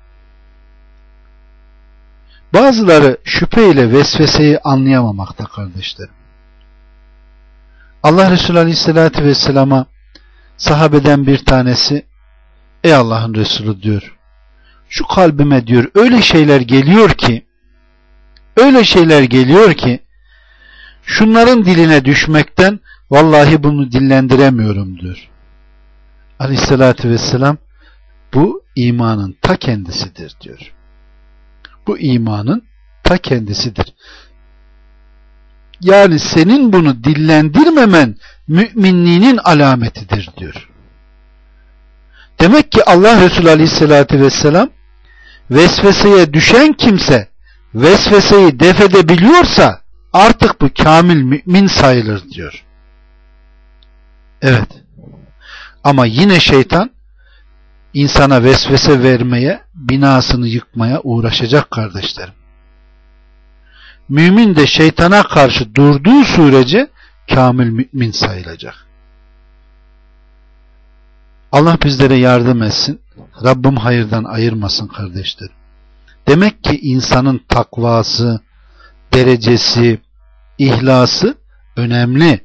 Bazıları şüpheyle vesveseyi anlayamamakta kardeşlerim. Allah Resulü Aleyhisselatü Vesselam'a sahabeden bir tanesi, ey Allah'ın Resulü diyor, şu kalbime diyor öyle şeyler geliyor ki, öyle şeyler geliyor ki, şunların diline düşmekten vallahi bunu dillendiremiyorum diyor. Aleyhisselatü Vesselam, bu imanın ta kendisidir diyor. Bu imanın ta kendisidir. Yani senin bunu dillendirmemen müminliğinin alametidir diyor. Demek ki Allah Resulü Aleyhisselatü Vesselam vesveseye düşen kimse vesveseyi def edebiliyorsa artık bu kamil mümin sayılır diyor. Evet. Ama yine şeytan insana vesvese vermeye, binasını yıkmaya uğraşacak kardeşlerim. Mümin de şeytana karşı durduğu sürece kamil mümin sayılacak. Allah bizlere yardım etsin. Rabbim hayırdan ayırmasın kardeşlerim. Demek ki insanın takvası, derecesi, ihlası önemli.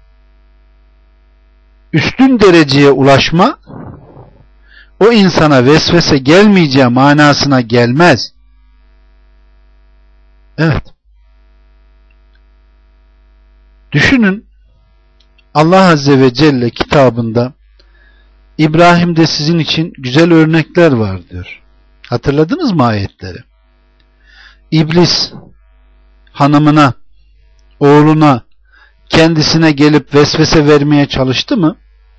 Üstün dereceye ulaşma o insana vesvese gelmeyeceği manasına gelmez. Evet. Düşünün, Allah Azze ve Celle kitabında İbrahim'de sizin için güzel örnekler var diyor. Hatırladınız mı ayetleri? İblis hanımına, oğluna, kendisine gelip vesvese vermeye çalıştı mı?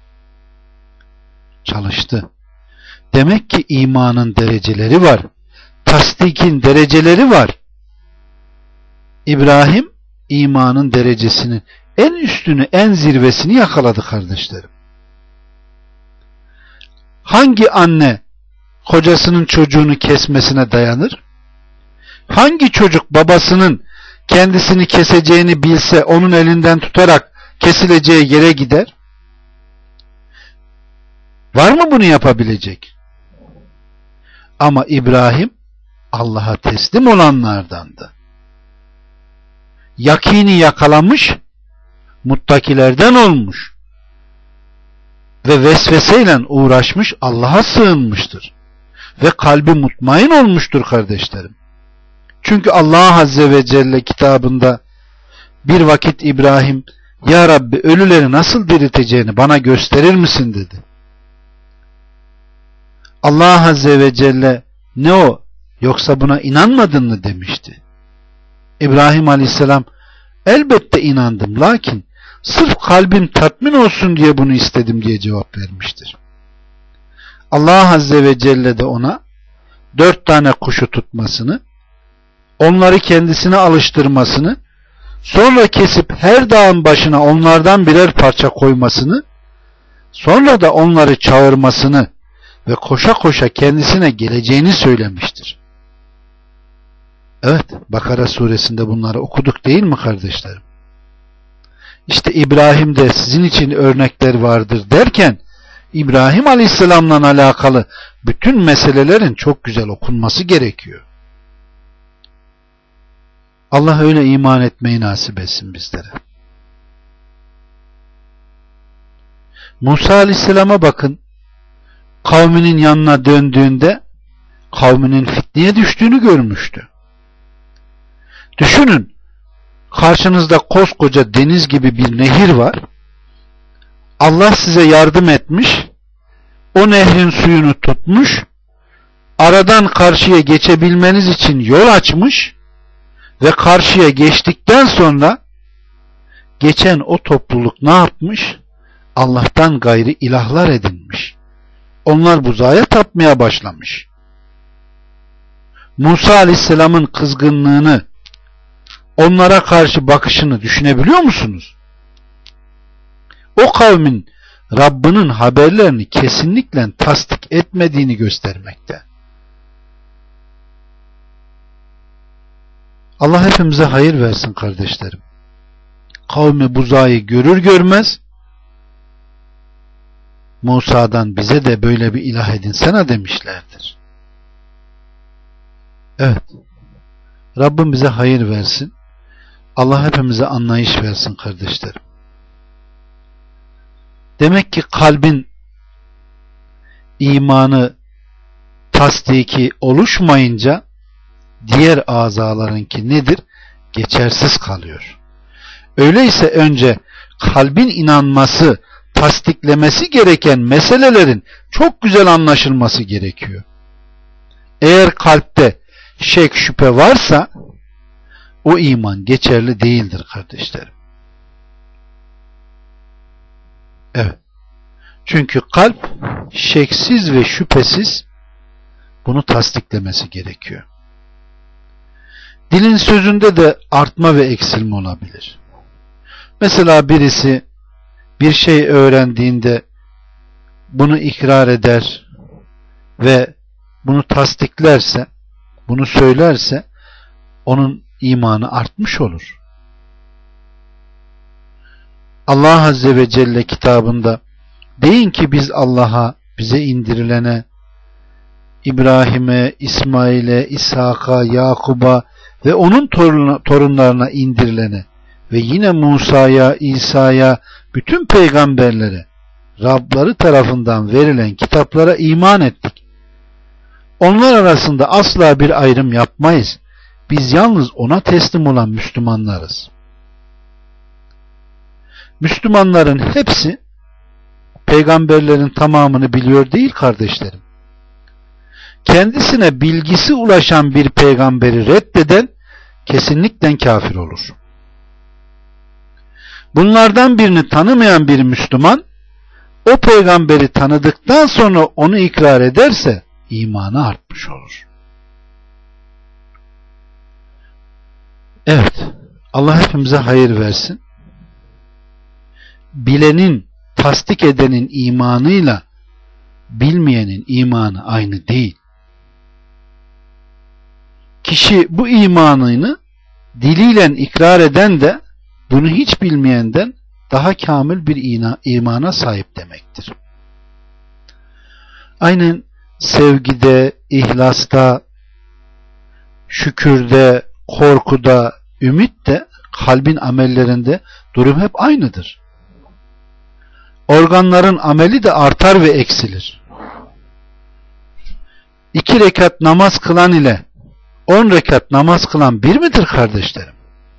Çalıştı. Demek ki imanın dereceleri var. Tasdikin dereceleri var. İbrahim imanın derecesinin en üstünü, en zirvesini yakaladı kardeşlerim. Hangi anne kocasının çocuğunu kesmesine dayanır? Hangi çocuk babasının kendisini keseceğini bilse onun elinden tutarak kesileceği yere gider? Var mı bunu yapabilecek? Ama İbrahim Allah'a teslim olanlardandı. Yakini yakalamış, muttakilerden olmuş ve vesveseyle uğraşmış, Allah'a sığınmıştır. Ve kalbi mutmain olmuştur kardeşlerim. Çünkü Allah Azze ve Celle kitabında bir vakit İbrahim, Ya Rabbi ölüleri nasıl dirilteceğini bana gösterir misin dedi. Allah Azze ve Celle, ne o, yoksa buna inanmadın mı demişti. İbrahim Aleyhisselam, elbette inandım, lakin sırf kalbim tatmin olsun diye bunu istedim diye cevap vermiştir. Allah Azze ve Celle de ona dört tane kuşu tutmasını, onları kendisine alıştırmasını, sonra kesip her dağın başına onlardan birer parça koymasını, sonra da onları çağırmasını ve koşa koşa kendisine geleceğini söylemiştir. Evet, Bakara suresinde bunları okuduk değil mi kardeşlerim? İşte İbrahim'de sizin için örnekler vardır derken, İbrahim Aleyhisselam'la alakalı bütün meselelerin çok güzel okunması gerekiyor. Allah öyle iman etmeyi nasip etsin bizlere. Musa Aleyhisselam'a bakın, kavminin yanına döndüğünde kavminin fitneye düştüğünü görmüştü. Düşünün, Karşınızda koskoca deniz gibi bir nehir var. Allah size yardım etmiş. O nehrin suyunu tutmuş. Aradan karşıya geçebilmeniz için yol açmış ve karşıya geçtikten sonra geçen o topluluk ne yapmış? Allah'tan gayrı ilahlar edinmiş. Onlar buzağa tapmaya başlamış. Musa Aleyhisselam'ın kızgınlığını, onlara karşı bakışını düşünebiliyor musunuz? O kavmin Rabbinin haberlerini kesinlikle tasdik etmediğini göstermekte. Allah hepimize hayır versin kardeşlerim. Kavmi buzağı görür görmez Musa'dan bize de böyle bir ilah edinsene demişlerdir. Evet. Rabbim bize hayır versin. Allah hepimize anlayış versin kardeşlerim. Demek ki kalbin imanı tasdiki oluşmayınca diğer azalarınki nedir? Geçersiz kalıyor. Öyleyse önce kalbin inanması, tasdiklemesi gereken meselelerin çok güzel anlaşılması gerekiyor. Eğer kalpte şek şüphe varsa o iman geçerli değildir kardeşlerim. Evet. Çünkü kalp şeksiz ve şüphesiz bunu tasdiklemesi gerekiyor. Dilin sözünde de artma ve eksilme olabilir. Mesela birisi bir şey öğrendiğinde bunu ikrar eder ve bunu tasdiklerse, bunu söylerse onun imanı artmış olur. Allah Azze ve Celle kitabında deyin ki biz Allah'a, bize indirilene, İbrahim'e, İsmail'e, İshak'a, Yakub'a ve onun torunlarına indirilene ve yine Musa'ya, İsa'ya, bütün peygamberlere, Rabları tarafından verilen kitaplara iman ettik. Onlar arasında asla bir ayrım yapmayız. Biz yalnız ona teslim olan Müslümanlarız. Müslümanların hepsi peygamberlerin tamamını biliyor değil kardeşlerim. Kendisine bilgisi ulaşan bir peygamberi reddeden kesinlikle kafir olur. Bunlardan birini tanımayan bir Müslüman o peygamberi tanıdıktan sonra onu ikrar ederse imanı artmış olur. Evet, Allah hepimize hayır versin. Bilenin, tasdik edenin imanıyla bilmeyenin imanı aynı değil. Kişi bu imanını diliyle ikrar eden de bunu hiç bilmeyenden daha kamil bir imana sahip demektir. Aynen sevgide, ihlasta, şükürde, korkuda, ümit de kalbin amellerinde durum hep aynıdır. Organların ameli de artar ve eksilir. İki rekat namaz kılan ile on rekat namaz kılan bir midir kardeşlerim?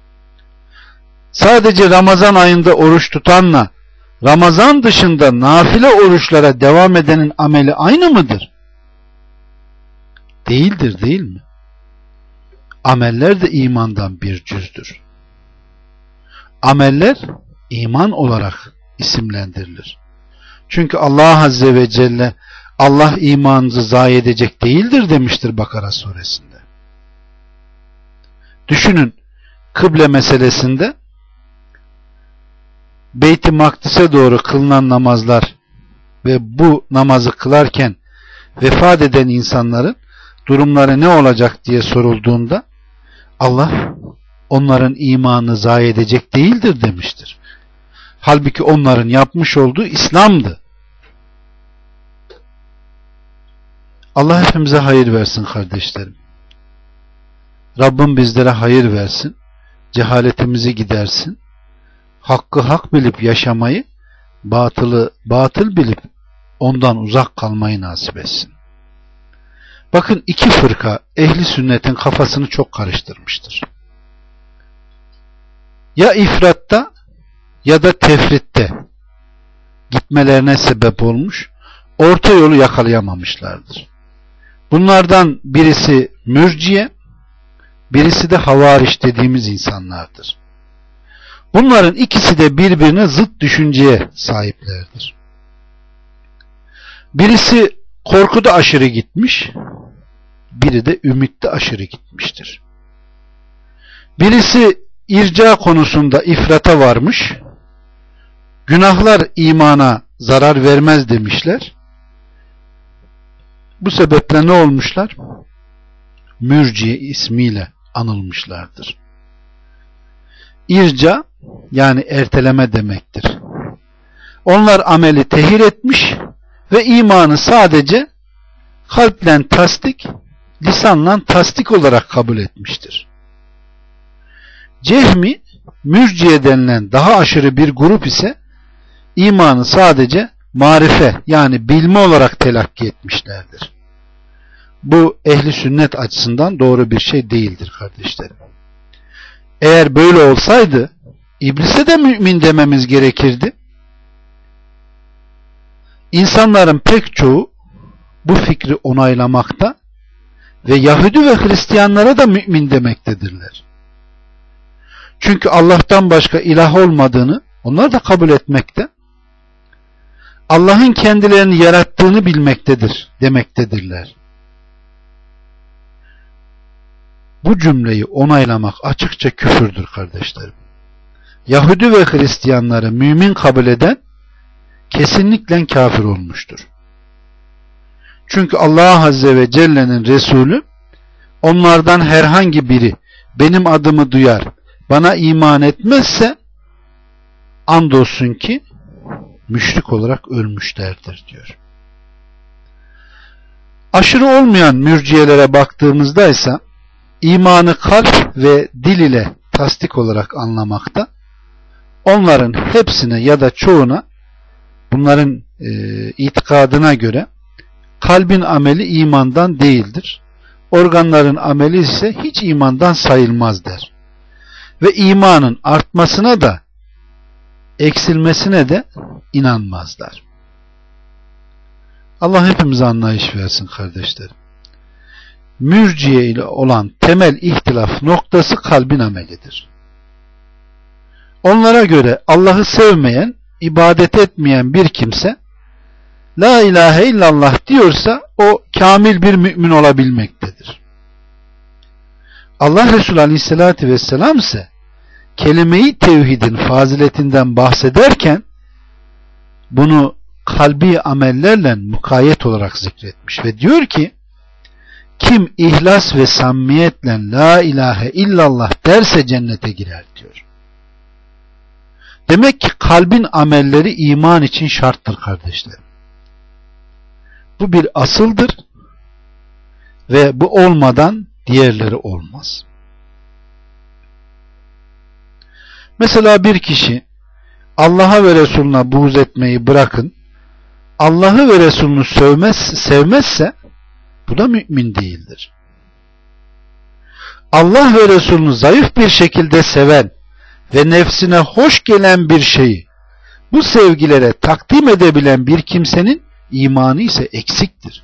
Sadece Ramazan ayında oruç tutanla Ramazan dışında nafile oruçlara devam edenin ameli aynı mıdır? Değildir, değil mi? Ameller de imandan bir cüzdür. Ameller iman olarak isimlendirilir. Çünkü Allah Azze ve Celle Allah imanınızı zayi edecek değildir demiştir Bakara suresinde. Düşünün, kıble meselesinde Beyt-i Makdis'e doğru kılınan namazlar ve bu namazı kılarken vefat eden insanların durumları ne olacak diye sorulduğunda Allah onların imanını zayi edecek değildir demiştir. Halbuki onların yapmış olduğu İslam'dı. Allah hepimize hayır versin kardeşlerim. Rabbim bizlere hayır versin. Cehaletimizi gidersin. Hakkı hak bilip yaşamayı, batılı batıl bilip ondan uzak kalmayı nasip etsin. Bakın iki fırka ehli sünnetin kafasını çok karıştırmıştır. ya ifratta ya da tefritte gitmelerine sebep olmuş, orta yolu yakalayamamışlardır. Bunlardan birisi mürciye, birisi de havariş dediğimiz insanlardır. Bunların ikisi de birbirine zıt düşünceye sahiplerdir. Birisi korkuda aşırı gitmiş, biri de ümitte aşırı gitmiştir. Birisi irca konusunda ifrata varmış, günahlar imana zarar vermez demişler. Bu sebeple ne olmuşlar? Mürciye ismiyle anılmışlardır. İrca yani erteleme demektir. Onlar ameli tehir etmiş ve imanı sadece kalple tasdik, lisanla tasdik olarak kabul etmiştir. Cehmi, mürciye denilen daha aşırı bir grup ise imanı sadece marife yani bilme olarak telakki etmişlerdir. Bu ehli sünnet açısından doğru bir şey değildir kardeşlerim. Eğer böyle olsaydı iblise de mümin dememiz gerekirdi. İnsanların pek çoğu bu fikri onaylamakta ve Yahudi ve Hristiyanlara da mümin demektedirler. Çünkü Allah'tan başka ilah olmadığını onlar da kabul etmekte, Allah'ın kendilerini yarattığını bilmektedir demektedirler. Bu cümleyi onaylamak açıkça küfürdür kardeşlerim. Yahudi ve Hristiyanları mümin kabul eden kesinlikle kafir olmuştur. Çünkü Allah Azze ve Celle'nin Resulü onlardan herhangi biri benim adımı duyar, bana iman etmezse andolsun ki müşrik olarak ölmüşlerdir diyor. Aşırı olmayan mürciyelere baktığımızda ise imanı kalp ve dil ile tasdik olarak anlamakta, onların hepsine ya da çoğuna bunların e, itikadına göre kalbin ameli imandan değildir. Organların ameli ise hiç imandan sayılmaz der. Ve imanın artmasına da eksilmesine de inanmazlar. Allah hepimize anlayış versin kardeşlerim. Mürciye ile olan temel ihtilaf noktası kalbin amelidir. Onlara göre Allah'ı sevmeyen, ibadet etmeyen bir kimse La ilahe illallah diyorsa o kamil bir mümin olabilmektedir. Allah Resulü Aleyhisselatü Vesselam ise kelime-i tevhidin faziletinden bahsederken bunu kalbi amellerle mukayyet olarak zikretmiş ve diyor ki kim ihlas ve samimiyetle la ilahe illallah derse cennete girer diyor. Demek ki kalbin amelleri iman için şarttır kardeşlerim. Bu bir asıldır ve bu olmadan diğerleri olmaz. Mesela bir kişi Allah'a ve Resulüne buğz etmeyi bırakın, Allah'ı ve Resulünü sevmez, sevmezse bu da mümin değildir. Allah ve Resulünü zayıf bir şekilde seven ve nefsine hoş gelen bir şeyi bu sevgilere takdim edebilen bir kimsenin imanı ise eksiktir.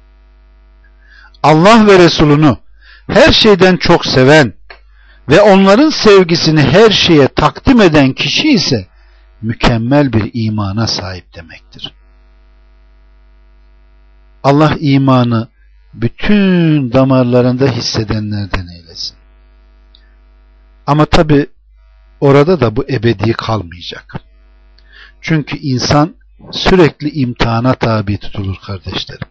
Allah ve Resulünü her şeyden çok seven ve onların sevgisini her şeye takdim eden kişi ise mükemmel bir imana sahip demektir. Allah imanı bütün damarlarında hissedenlerden eylesin. Ama tabi orada da bu ebedi kalmayacak. Çünkü insan sürekli imtihana tabi tutulur kardeşlerim.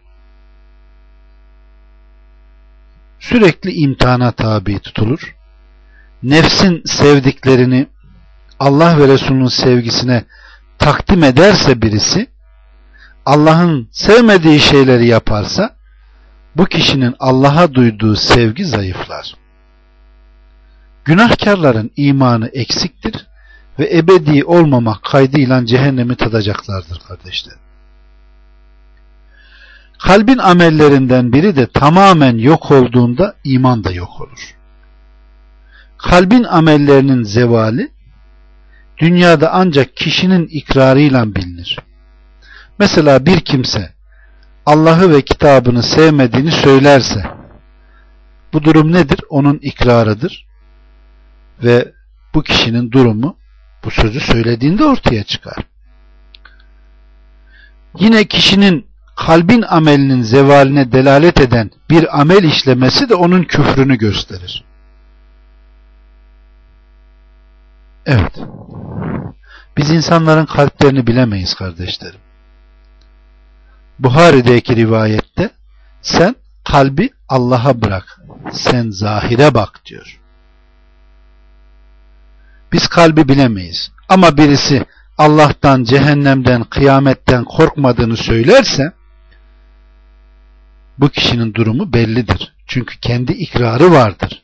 Sürekli imtihana tabi tutulur. Nefsin sevdiklerini Allah ve Resulünün sevgisine takdim ederse birisi, Allah'ın sevmediği şeyleri yaparsa, bu kişinin Allah'a duyduğu sevgi zayıflar. Günahkarların imanı eksiktir ve ebedi olmamak kaydıyla cehennemi tadacaklardır kardeşler. Kalbin amellerinden biri de tamamen yok olduğunda iman da yok olur. Kalbin amellerinin zevali dünyada ancak kişinin ikrarıyla bilinir. Mesela bir kimse Allah'ı ve kitabını sevmediğini söylerse, bu durum nedir? Onun ikrarıdır. Ve bu kişinin durumu bu sözü söylediğinde ortaya çıkar. Yine kişinin kalbin amelinin zevaline delalet eden bir amel işlemesi de onun küfrünü gösterir. Evet. Biz insanların kalplerini bilemeyiz kardeşlerim. Buhari'deki rivayette sen kalbi Allah'a bırak, sen zahire bak diyor. Biz kalbi bilemeyiz. Ama birisi Allah'tan, cehennemden, kıyametten korkmadığını söylerse bu kişinin durumu bellidir. Çünkü kendi ikrarı vardır.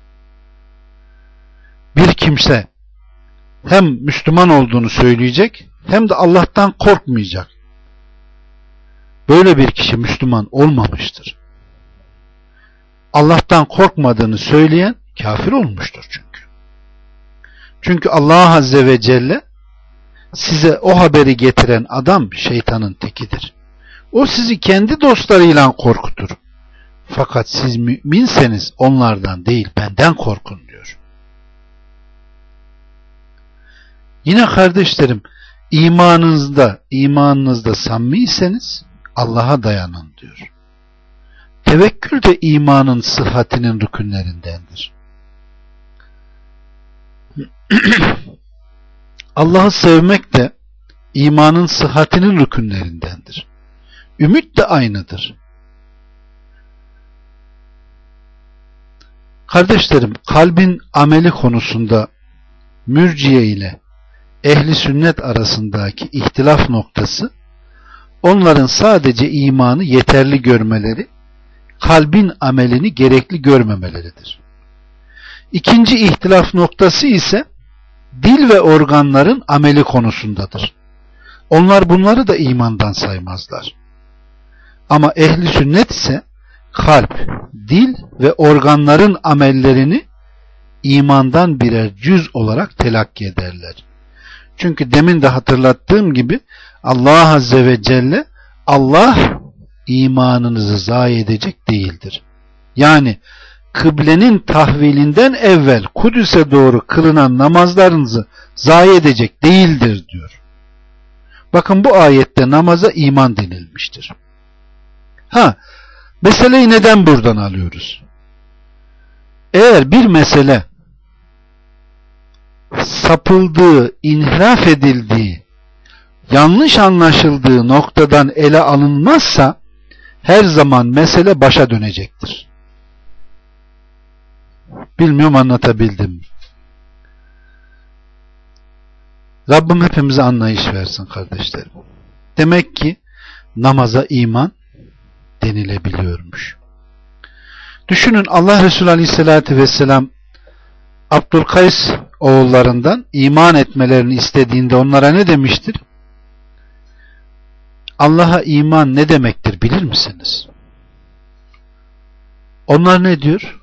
Bir kimse hem Müslüman olduğunu söyleyecek hem de Allah'tan korkmayacak. Böyle bir kişi Müslüman olmamıştır. Allah'tan korkmadığını söyleyen kafir olmuştur çünkü. Çünkü Allah Azze ve Celle size o haberi getiren adam şeytanın tekidir. O sizi kendi dostlarıyla korkutur. Fakat siz müminseniz onlardan değil benden korkun diyor. Yine kardeşlerim, imanınızda, imanınızda samimiyseniz Allah'a dayanın diyor. Tevekkül de imanın sıhhatinin rükünlerindendir. Allah'ı sevmek de imanın sıhhatinin rükünlerindendir. Ümit de aynıdır. Kardeşlerim, kalbin ameli konusunda mürciye ile ehli sünnet arasındaki ihtilaf noktası, onların sadece imanı yeterli görmeleri, kalbin amelini gerekli görmemeleridir. İkinci ihtilaf noktası ise dil ve organların ameli konusundadır. Onlar bunları da imandan saymazlar. Ama ehli sünnet ise kalp, dil ve organların amellerini imandan birer cüz olarak telakki ederler. Çünkü demin de hatırlattığım gibi Allah Azze ve Celle, Allah imanınızı zayi edecek değildir. Yani kıblenin tahvilinden evvel Kudüs'e doğru kılınan namazlarınızı zayi edecek değildir diyor. Bakın, bu ayette namaza iman denilmiştir. Ha, meseleyi neden buradan alıyoruz? Eğer bir mesele sapıldığı, inhiraf edildiği, yanlış anlaşıldığı noktadan ele alınmazsa her zaman mesele başa dönecektir. Bilmiyorum anlatabildim mi? Rabbim hepimize anlayış versin kardeşlerim. Demek ki namaza iman denilebiliyormuş. Düşünün, Allah Resulü Aleyhisselatü Vesselam Abdülkays oğullarından iman etmelerini istediğinde onlara ne demiştir? Allah'a iman ne demektir bilir misiniz? Onlar ne diyor?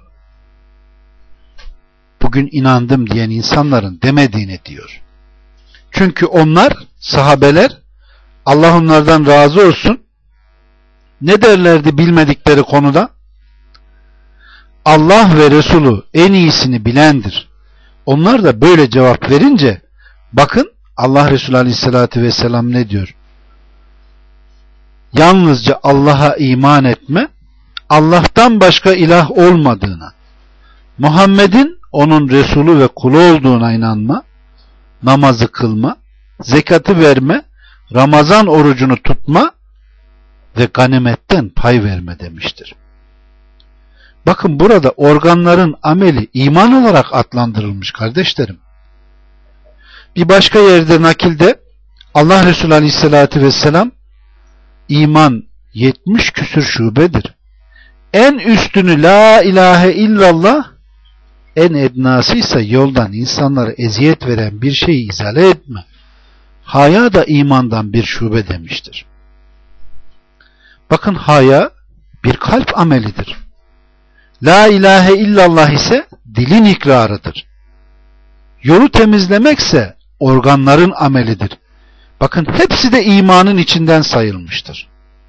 Bugün inandım diyen insanların demediğini diyor. Çünkü onlar, sahabeler, Allah onlardan razı olsun, ne derlerdi bilmedikleri konuda? Allah ve Resulü en iyisini bilendir. Onlar da böyle cevap verince, bakın Allah Resulü Aleyhisselatü Vesselam ne diyor? Yalnızca Allah'a iman etme, Allah'tan başka ilah olmadığına, Muhammed'in onun Resulü ve kulu olduğuna inanma, namazı kılma, zekatı verme, Ramazan orucunu tutma ve ganimetten pay verme demiştir. Bakın, burada organların ameli iman olarak adlandırılmış kardeşlerim. Bir başka yerde nakilde Allah Resulü Aleyhisselatü Vesselam, iman yetmiş küsür şubedir. En üstünü la ilahe illallah, en ednası ise yoldan insanlara eziyet veren bir şeyi izale etme. Haya da imandan bir şube demiştir. Bakın, haya bir kalp amelidir. La ilahe illallah ise dilin ikrarıdır. Yolu temizlemekse organların amelidir. Bakın hepsi de imanın içinden sayılmıştır.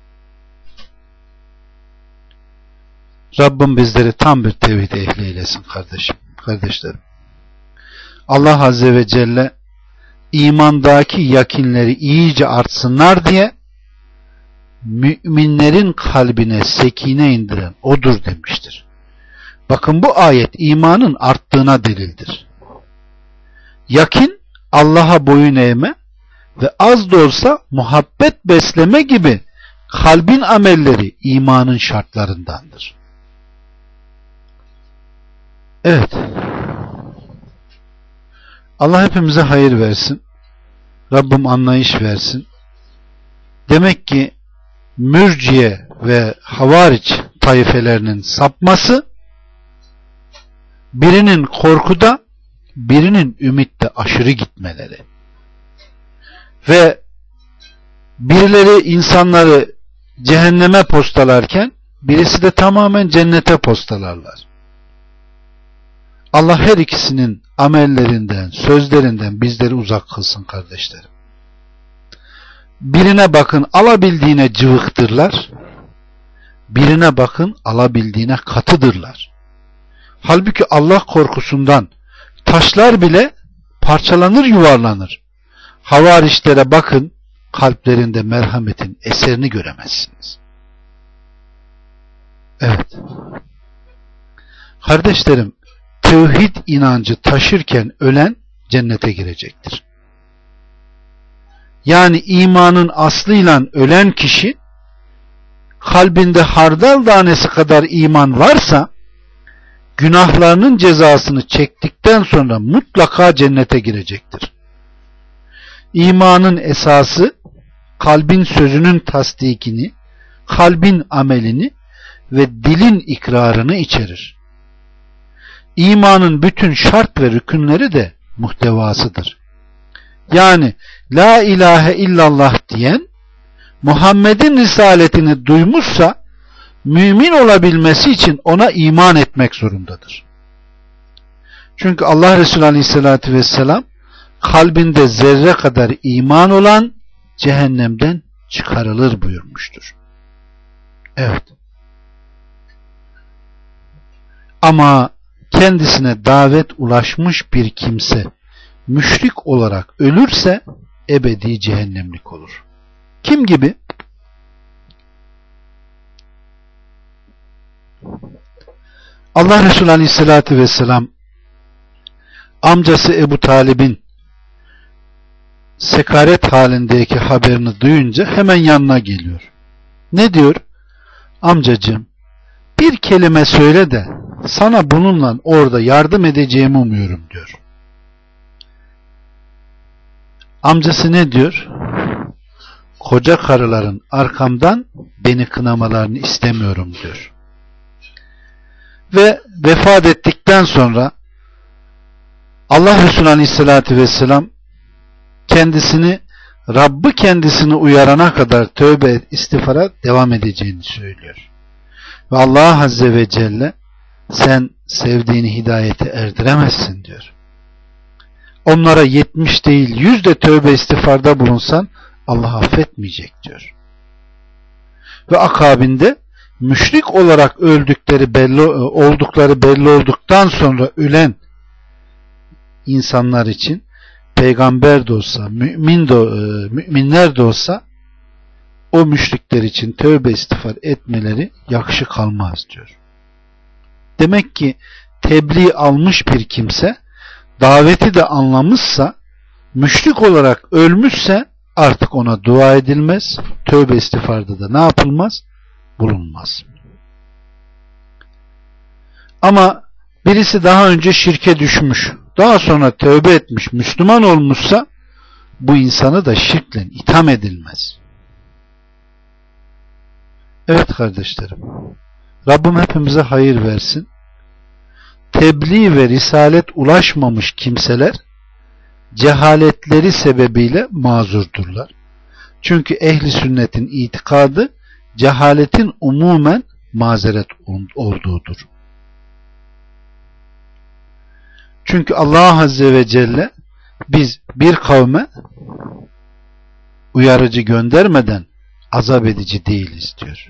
Rabbim bizleri tam bir tevhid ehli eylesin kardeşim, kardeşlerim. Allah Azze ve Celle imandaki yakinleri iyice artsınlar diye müminlerin kalbine sekine indiren odur demiştir. Bakın bu ayet imanın arttığına delildir. Yakin Allah'a boyun eğme ve az da olsa muhabbet besleme gibi kalbin amelleri imanın şartlarındandır. Evet. Allah hepimize hayır versin. Rabbim anlayış versin. Demek ki mürciye ve havariç taifelerinin sapması, birinin korkuda, birinin ümitte aşırı gitmeleri ve birileri insanları cehenneme postalarken birisi de tamamen cennete postalarlar. Allah her ikisinin amellerinden, sözlerinden bizleri uzak kılsın kardeşlerim. Birine bakın alabildiğine cıvıktırlar, birine bakın alabildiğine katıdırlar. Halbuki Allah korkusundan taşlar bile parçalanır, yuvarlanır. Havariçlere bakın, kalplerinde merhametin eserini göremezsiniz. Evet. Kardeşlerim, tevhid inancı taşırken ölen cennete girecektir. Yani imanın aslıyla ölen kişi, kalbinde hardal tanesi kadar iman varsa, günahlarının cezasını çektikten sonra mutlaka cennete girecektir. İmanın esası, kalbin sözünün tasdikini, kalbin amelini ve dilin ikrarını içerir. İmanın bütün şart ve rükünleri de muhtevasıdır. Yani la ilahe illallah diyen, Muhammed'in risaletini duymuşsa, mümin olabilmesi için ona iman etmek zorundadır. Çünkü Allah Resulü Aleyhisselatü Vesselam, kalbinde zerre kadar iman olan cehennemden çıkarılır buyurmuştur. Evet. Ama kendisine davet ulaşmış bir kimse müşrik olarak ölürse ebedi cehennemlik olur. Kim gibi? Allah Resulü Aleyhisselatü Vesselam amcası Ebu Talib'in sekaret halindeki haberini duyunca hemen yanına geliyor. Ne diyor? Amcacığım, bir kelime söyle de sana bununla orada yardım edeceğimi umuyorum diyor. Amcası ne diyor? Koca karıların arkamdan beni kınamalarını istemiyorum diyor. Ve vefat ettikten sonra Allah Resulü Aleyhisselatü Vesselam kendisini, Rabbı kendisini uyarana kadar tövbe istiğfara devam edeceğini söylüyor. Ve Allah Azze ve Celle sen sevdiğini hidayete erdiremezsin diyor. Onlara yetmiş değil yüz de tövbe istiğfarda bulunsan Allah affetmeyecek diyor. Ve akabinde müşrik olarak öldükleri belli oldukları belli olduktan sonra ölen insanlar için peygamber de olsa, mümin de, müminler de olsa o müşrikler için tövbe istiğfar etmeleri yakışık kalmaz diyor. Demek ki tebliğ almış bir kimse daveti de anlamışsa, müşrik olarak ölmüşse artık ona dua edilmez, tövbe istiğfarda da ne yapılmaz? Bulunmaz. Ama birisi daha önce şirke düşmüş, daha sonra tövbe etmiş, Müslüman olmuşsa bu insanı da şirkle itham edilmez. Evet kardeşlerim, Rabbim hepimize hayır versin. Tebliğ ve risalet ulaşmamış kimseler cehaletleri sebebiyle mazurdurlar. Çünkü ehli sünnetin itikadı cehaletin umumen mazeret olduğudur. Çünkü Allah Azze ve Celle biz bir kavme uyarıcı göndermeden azap edici değiliz diyor.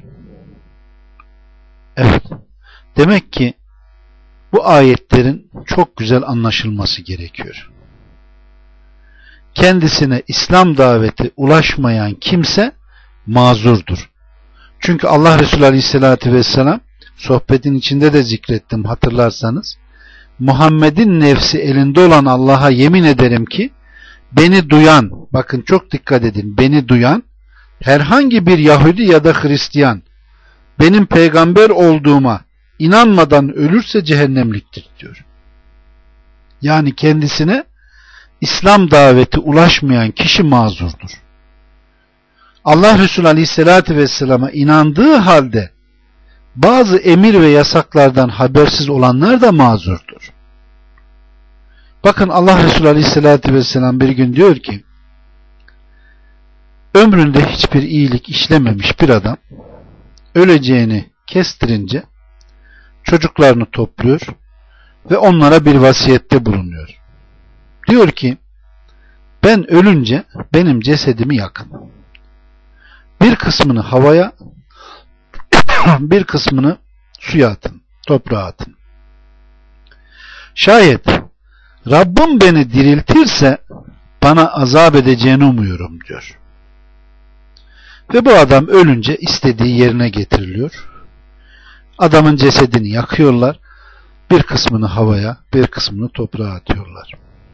Evet. Demek ki bu ayetlerin çok güzel anlaşılması gerekiyor. Kendisine İslam daveti ulaşmayan kimse mazurdur. Çünkü Allah Resulü Aleyhisselatü Vesselam, sohbetin içinde de zikrettim hatırlarsanız, Muhammed'in nefsi elinde olan Allah'a yemin ederim ki beni duyan, bakın çok dikkat edin, beni duyan herhangi bir Yahudi ya da Hristiyan benim peygamber olduğuma inanmadan ölürse cehennemliktir diyor. Yani kendisine İslam daveti ulaşmayan kişi mazurdur. Allah Resulü Aleyhisselatü Vesselam'a inandığı halde bazı emir ve yasaklardan habersiz olanlar da mazurdur. Bakın Allah Resulü Aleyhisselatü Vesselam bir gün diyor ki, ömründe hiçbir iyilik işlememiş bir adam öleceğini kestirince çocuklarını topluyor ve onlara bir vasiyette bulunuyor. Diyor ki, ben ölünce benim cesedimi yakın. Bir kısmını havaya, bir kısmını suya atın, toprağa atın. Şayet Rabbim beni diriltirse bana azap edeceğini umuyorum diyor. Ve bu adam ölünce istediği yerine getiriliyor. Adamın cesedini yakıyorlar. Bir kısmını havaya, bir kısmını toprağa atıyorlar.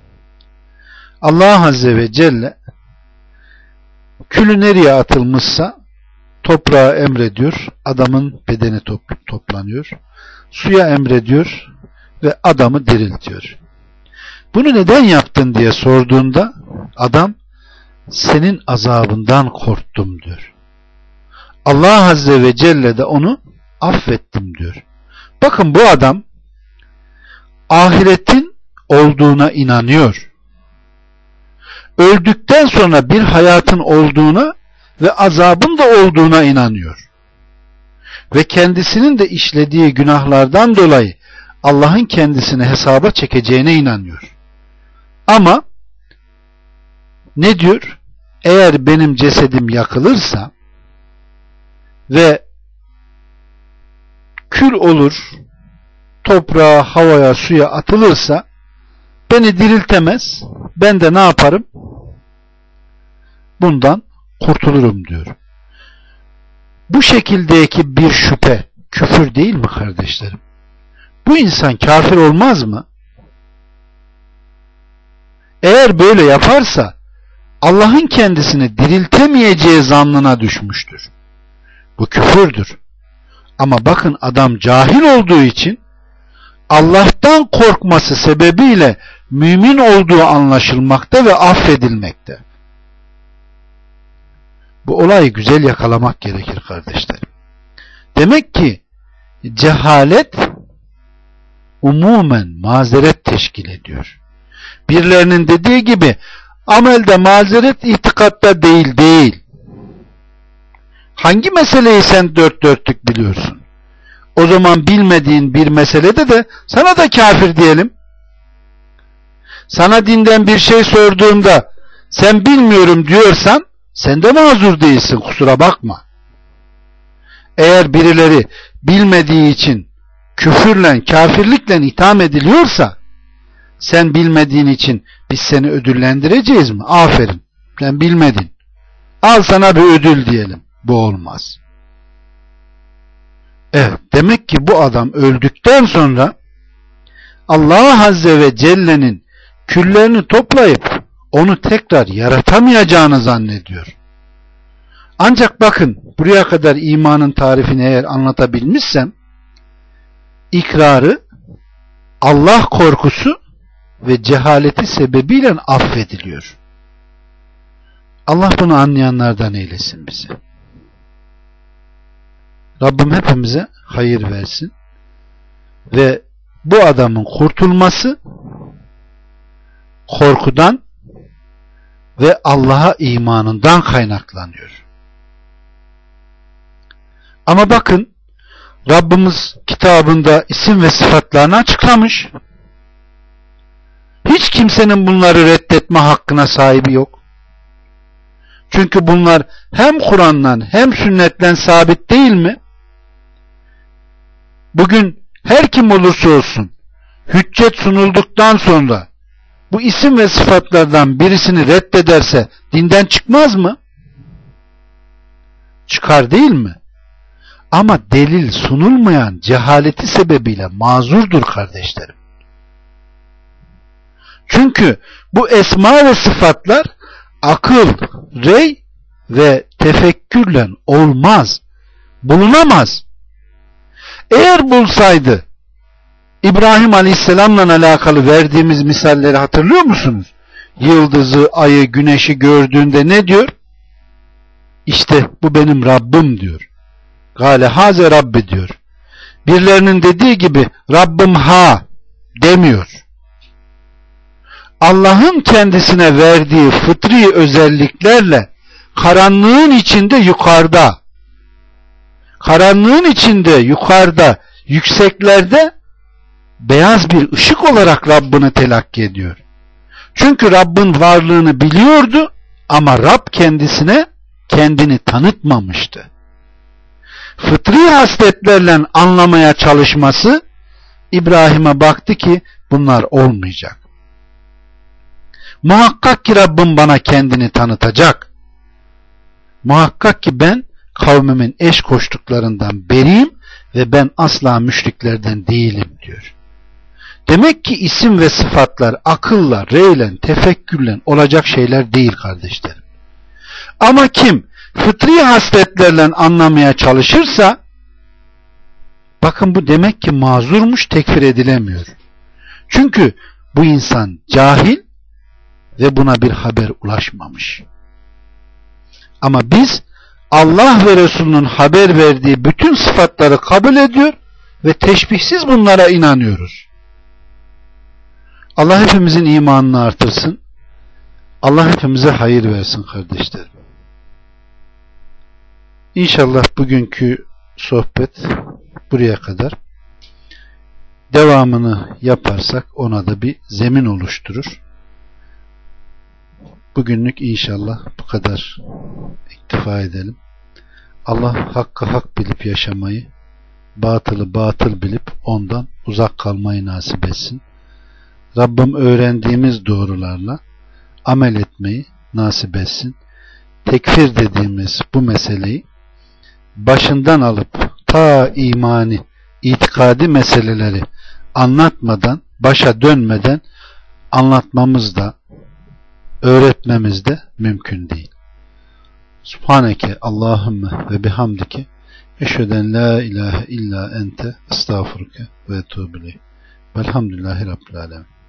Allah Azze ve Celle külü nereye atılmışsa toprağa emrediyor, adamın bedeni top, toplanıyor. Suya emrediyor ve adamı diriltiyor. Bunu neden yaptın diye sorduğunda adam, senin azabından korktum diyor. Allah Azze ve Celle de onu affettim diyor. Bakın bu adam ahiretin olduğuna inanıyor. Öldükten sonra bir hayatın olduğuna ve azabın da olduğuna inanıyor. Ve kendisinin de işlediği günahlardan dolayı Allah'ın kendisini hesaba çekeceğine inanıyor. Ama ne diyor? Eğer benim cesedim yakılırsa ve kül olur, toprağa, havaya, suya atılırsa beni diriltemez, ben de ne yaparım? Bundan kurtulurum diyor. Bu şekildeki bir şüphe küfür değil mi kardeşlerim? Bu insan kafir olmaz mı? Eğer böyle yaparsa Allah'ın kendisini diriltemeyeceği zannına düşmüştür. Bu küfürdür. Ama bakın adam cahil olduğu için Allah'tan korkması sebebiyle mümin olduğu anlaşılmakta ve affedilmekte. Bu olayı güzel yakalamak gerekir kardeşlerim. Demek ki cehalet umumen mazeret teşkil ediyor. Birilerinin dediği gibi amelde mazeret, itikatta değil değil. Hangi meseleyi sen dört dörtlük biliyorsun? O zaman bilmediğin bir meselede de sana da kafir diyelim. Sana dinden bir şey sorduğumda sen bilmiyorum diyorsan sen de mazur değilsin, kusura bakma. Eğer birileri bilmediği için küfürle, kafirlikle itham ediliyorsa sen bilmediğin için biz seni ödüllendireceğiz mi? Aferin, sen bilmedin. Al sana bir ödül diyelim. Bu olmaz. Evet, demek ki bu adam öldükten sonra Allah Azze ve Celle'nin küllerini toplayıp onu tekrar yaratamayacağını zannediyor. Ancak bakın, buraya kadar imanın tarifini eğer anlatabilmişsem, ikrarı Allah korkusu ve cehaleti sebebiyle affediliyor. Allah bunu anlayanlardan eylesin bizi. Rabbim hepimize hayır versin ve bu adamın kurtulması korkudan ve Allah'a imanından kaynaklanıyor. Ama bakın, Rabbimiz kitabında isim ve sıfatlarını açıklamış. Hiç kimsenin bunları reddetme hakkına sahibi yok. Çünkü bunlar hem Kur'an'dan hem sünnetten sabit değil mi? Bugün her kim olursa olsun hüccet sunulduktan sonra bu isim ve sıfatlardan birisini reddederse dinden çıkmaz mı? Çıkar değil mi? Ama delil sunulmayan cehaleti sebebiyle mazurdur kardeşlerim. Çünkü bu esma ve sıfatlar akıl, rey ve tefekkürle olmaz, bulunamaz. Eğer bulsaydı, İbrahim Aleyhisselam'la alakalı verdiğimiz misalleri hatırlıyor musunuz? Yıldızı, ayı, güneşi gördüğünde ne diyor? İşte bu benim Rabbim diyor. Gale haze Rabbi diyor. Birilerinin dediği gibi Rabbim ha demiyor. Allah'ın kendisine verdiği fıtri özelliklerle karanlığın içinde yukarıda, karanlığın içinde yukarıda, yükseklerde beyaz bir ışık olarak Rabbini telakki ediyor. Çünkü Rabbin varlığını biliyordu ama Rab kendisine kendini tanıtmamıştı. Fıtri hasletlerle anlamaya çalışması, İbrahim'e baktı ki bunlar olmayacak. Muhakkak ki Rabbim bana kendini tanıtacak. Muhakkak ki ben kavmimin eş koştuklarından beriyim ve ben asla müşriklerden değilim diyor. Demek ki isim ve sıfatlar akılla, reyle, tefekkürle olacak şeyler değil kardeşlerim. Ama kim fıtri hasletlerle anlamaya çalışırsa, bakın bu demek ki mazurmuş, tekfir edilemiyor. Çünkü bu insan cahil ve buna bir haber ulaşmamış. Ama biz Allah ve Resulünün haber verdiği bütün sıfatları kabul ediyor ve teşbihsiz bunlara inanıyoruz. Allah hepimizin imanını artırsın. Allah hepimize hayır versin kardeşlerim. İnşallah bugünkü sohbet buraya kadar. Devamını yaparsak ona da bir zemin oluşturur. Bugünlük inşallah bu kadar iktifa edelim. Allah hakkı hak bilip yaşamayı, batılı batıl bilip ondan uzak kalmayı nasip etsin. Rabbim öğrendiğimiz doğrularla amel etmeyi nasip etsin. Tekfir dediğimiz bu meseleyi başından alıp ta imani, itikadi meseleleri anlatmadan, başa dönmeden anlatmamız da, öğretmemiz de mümkün değil. Subhaneke Allahümme ve bihamdike eşheden la ilahe illa ente estağfurke ve etûbü ileyh. Velhamdülillahi Rabbil alemin.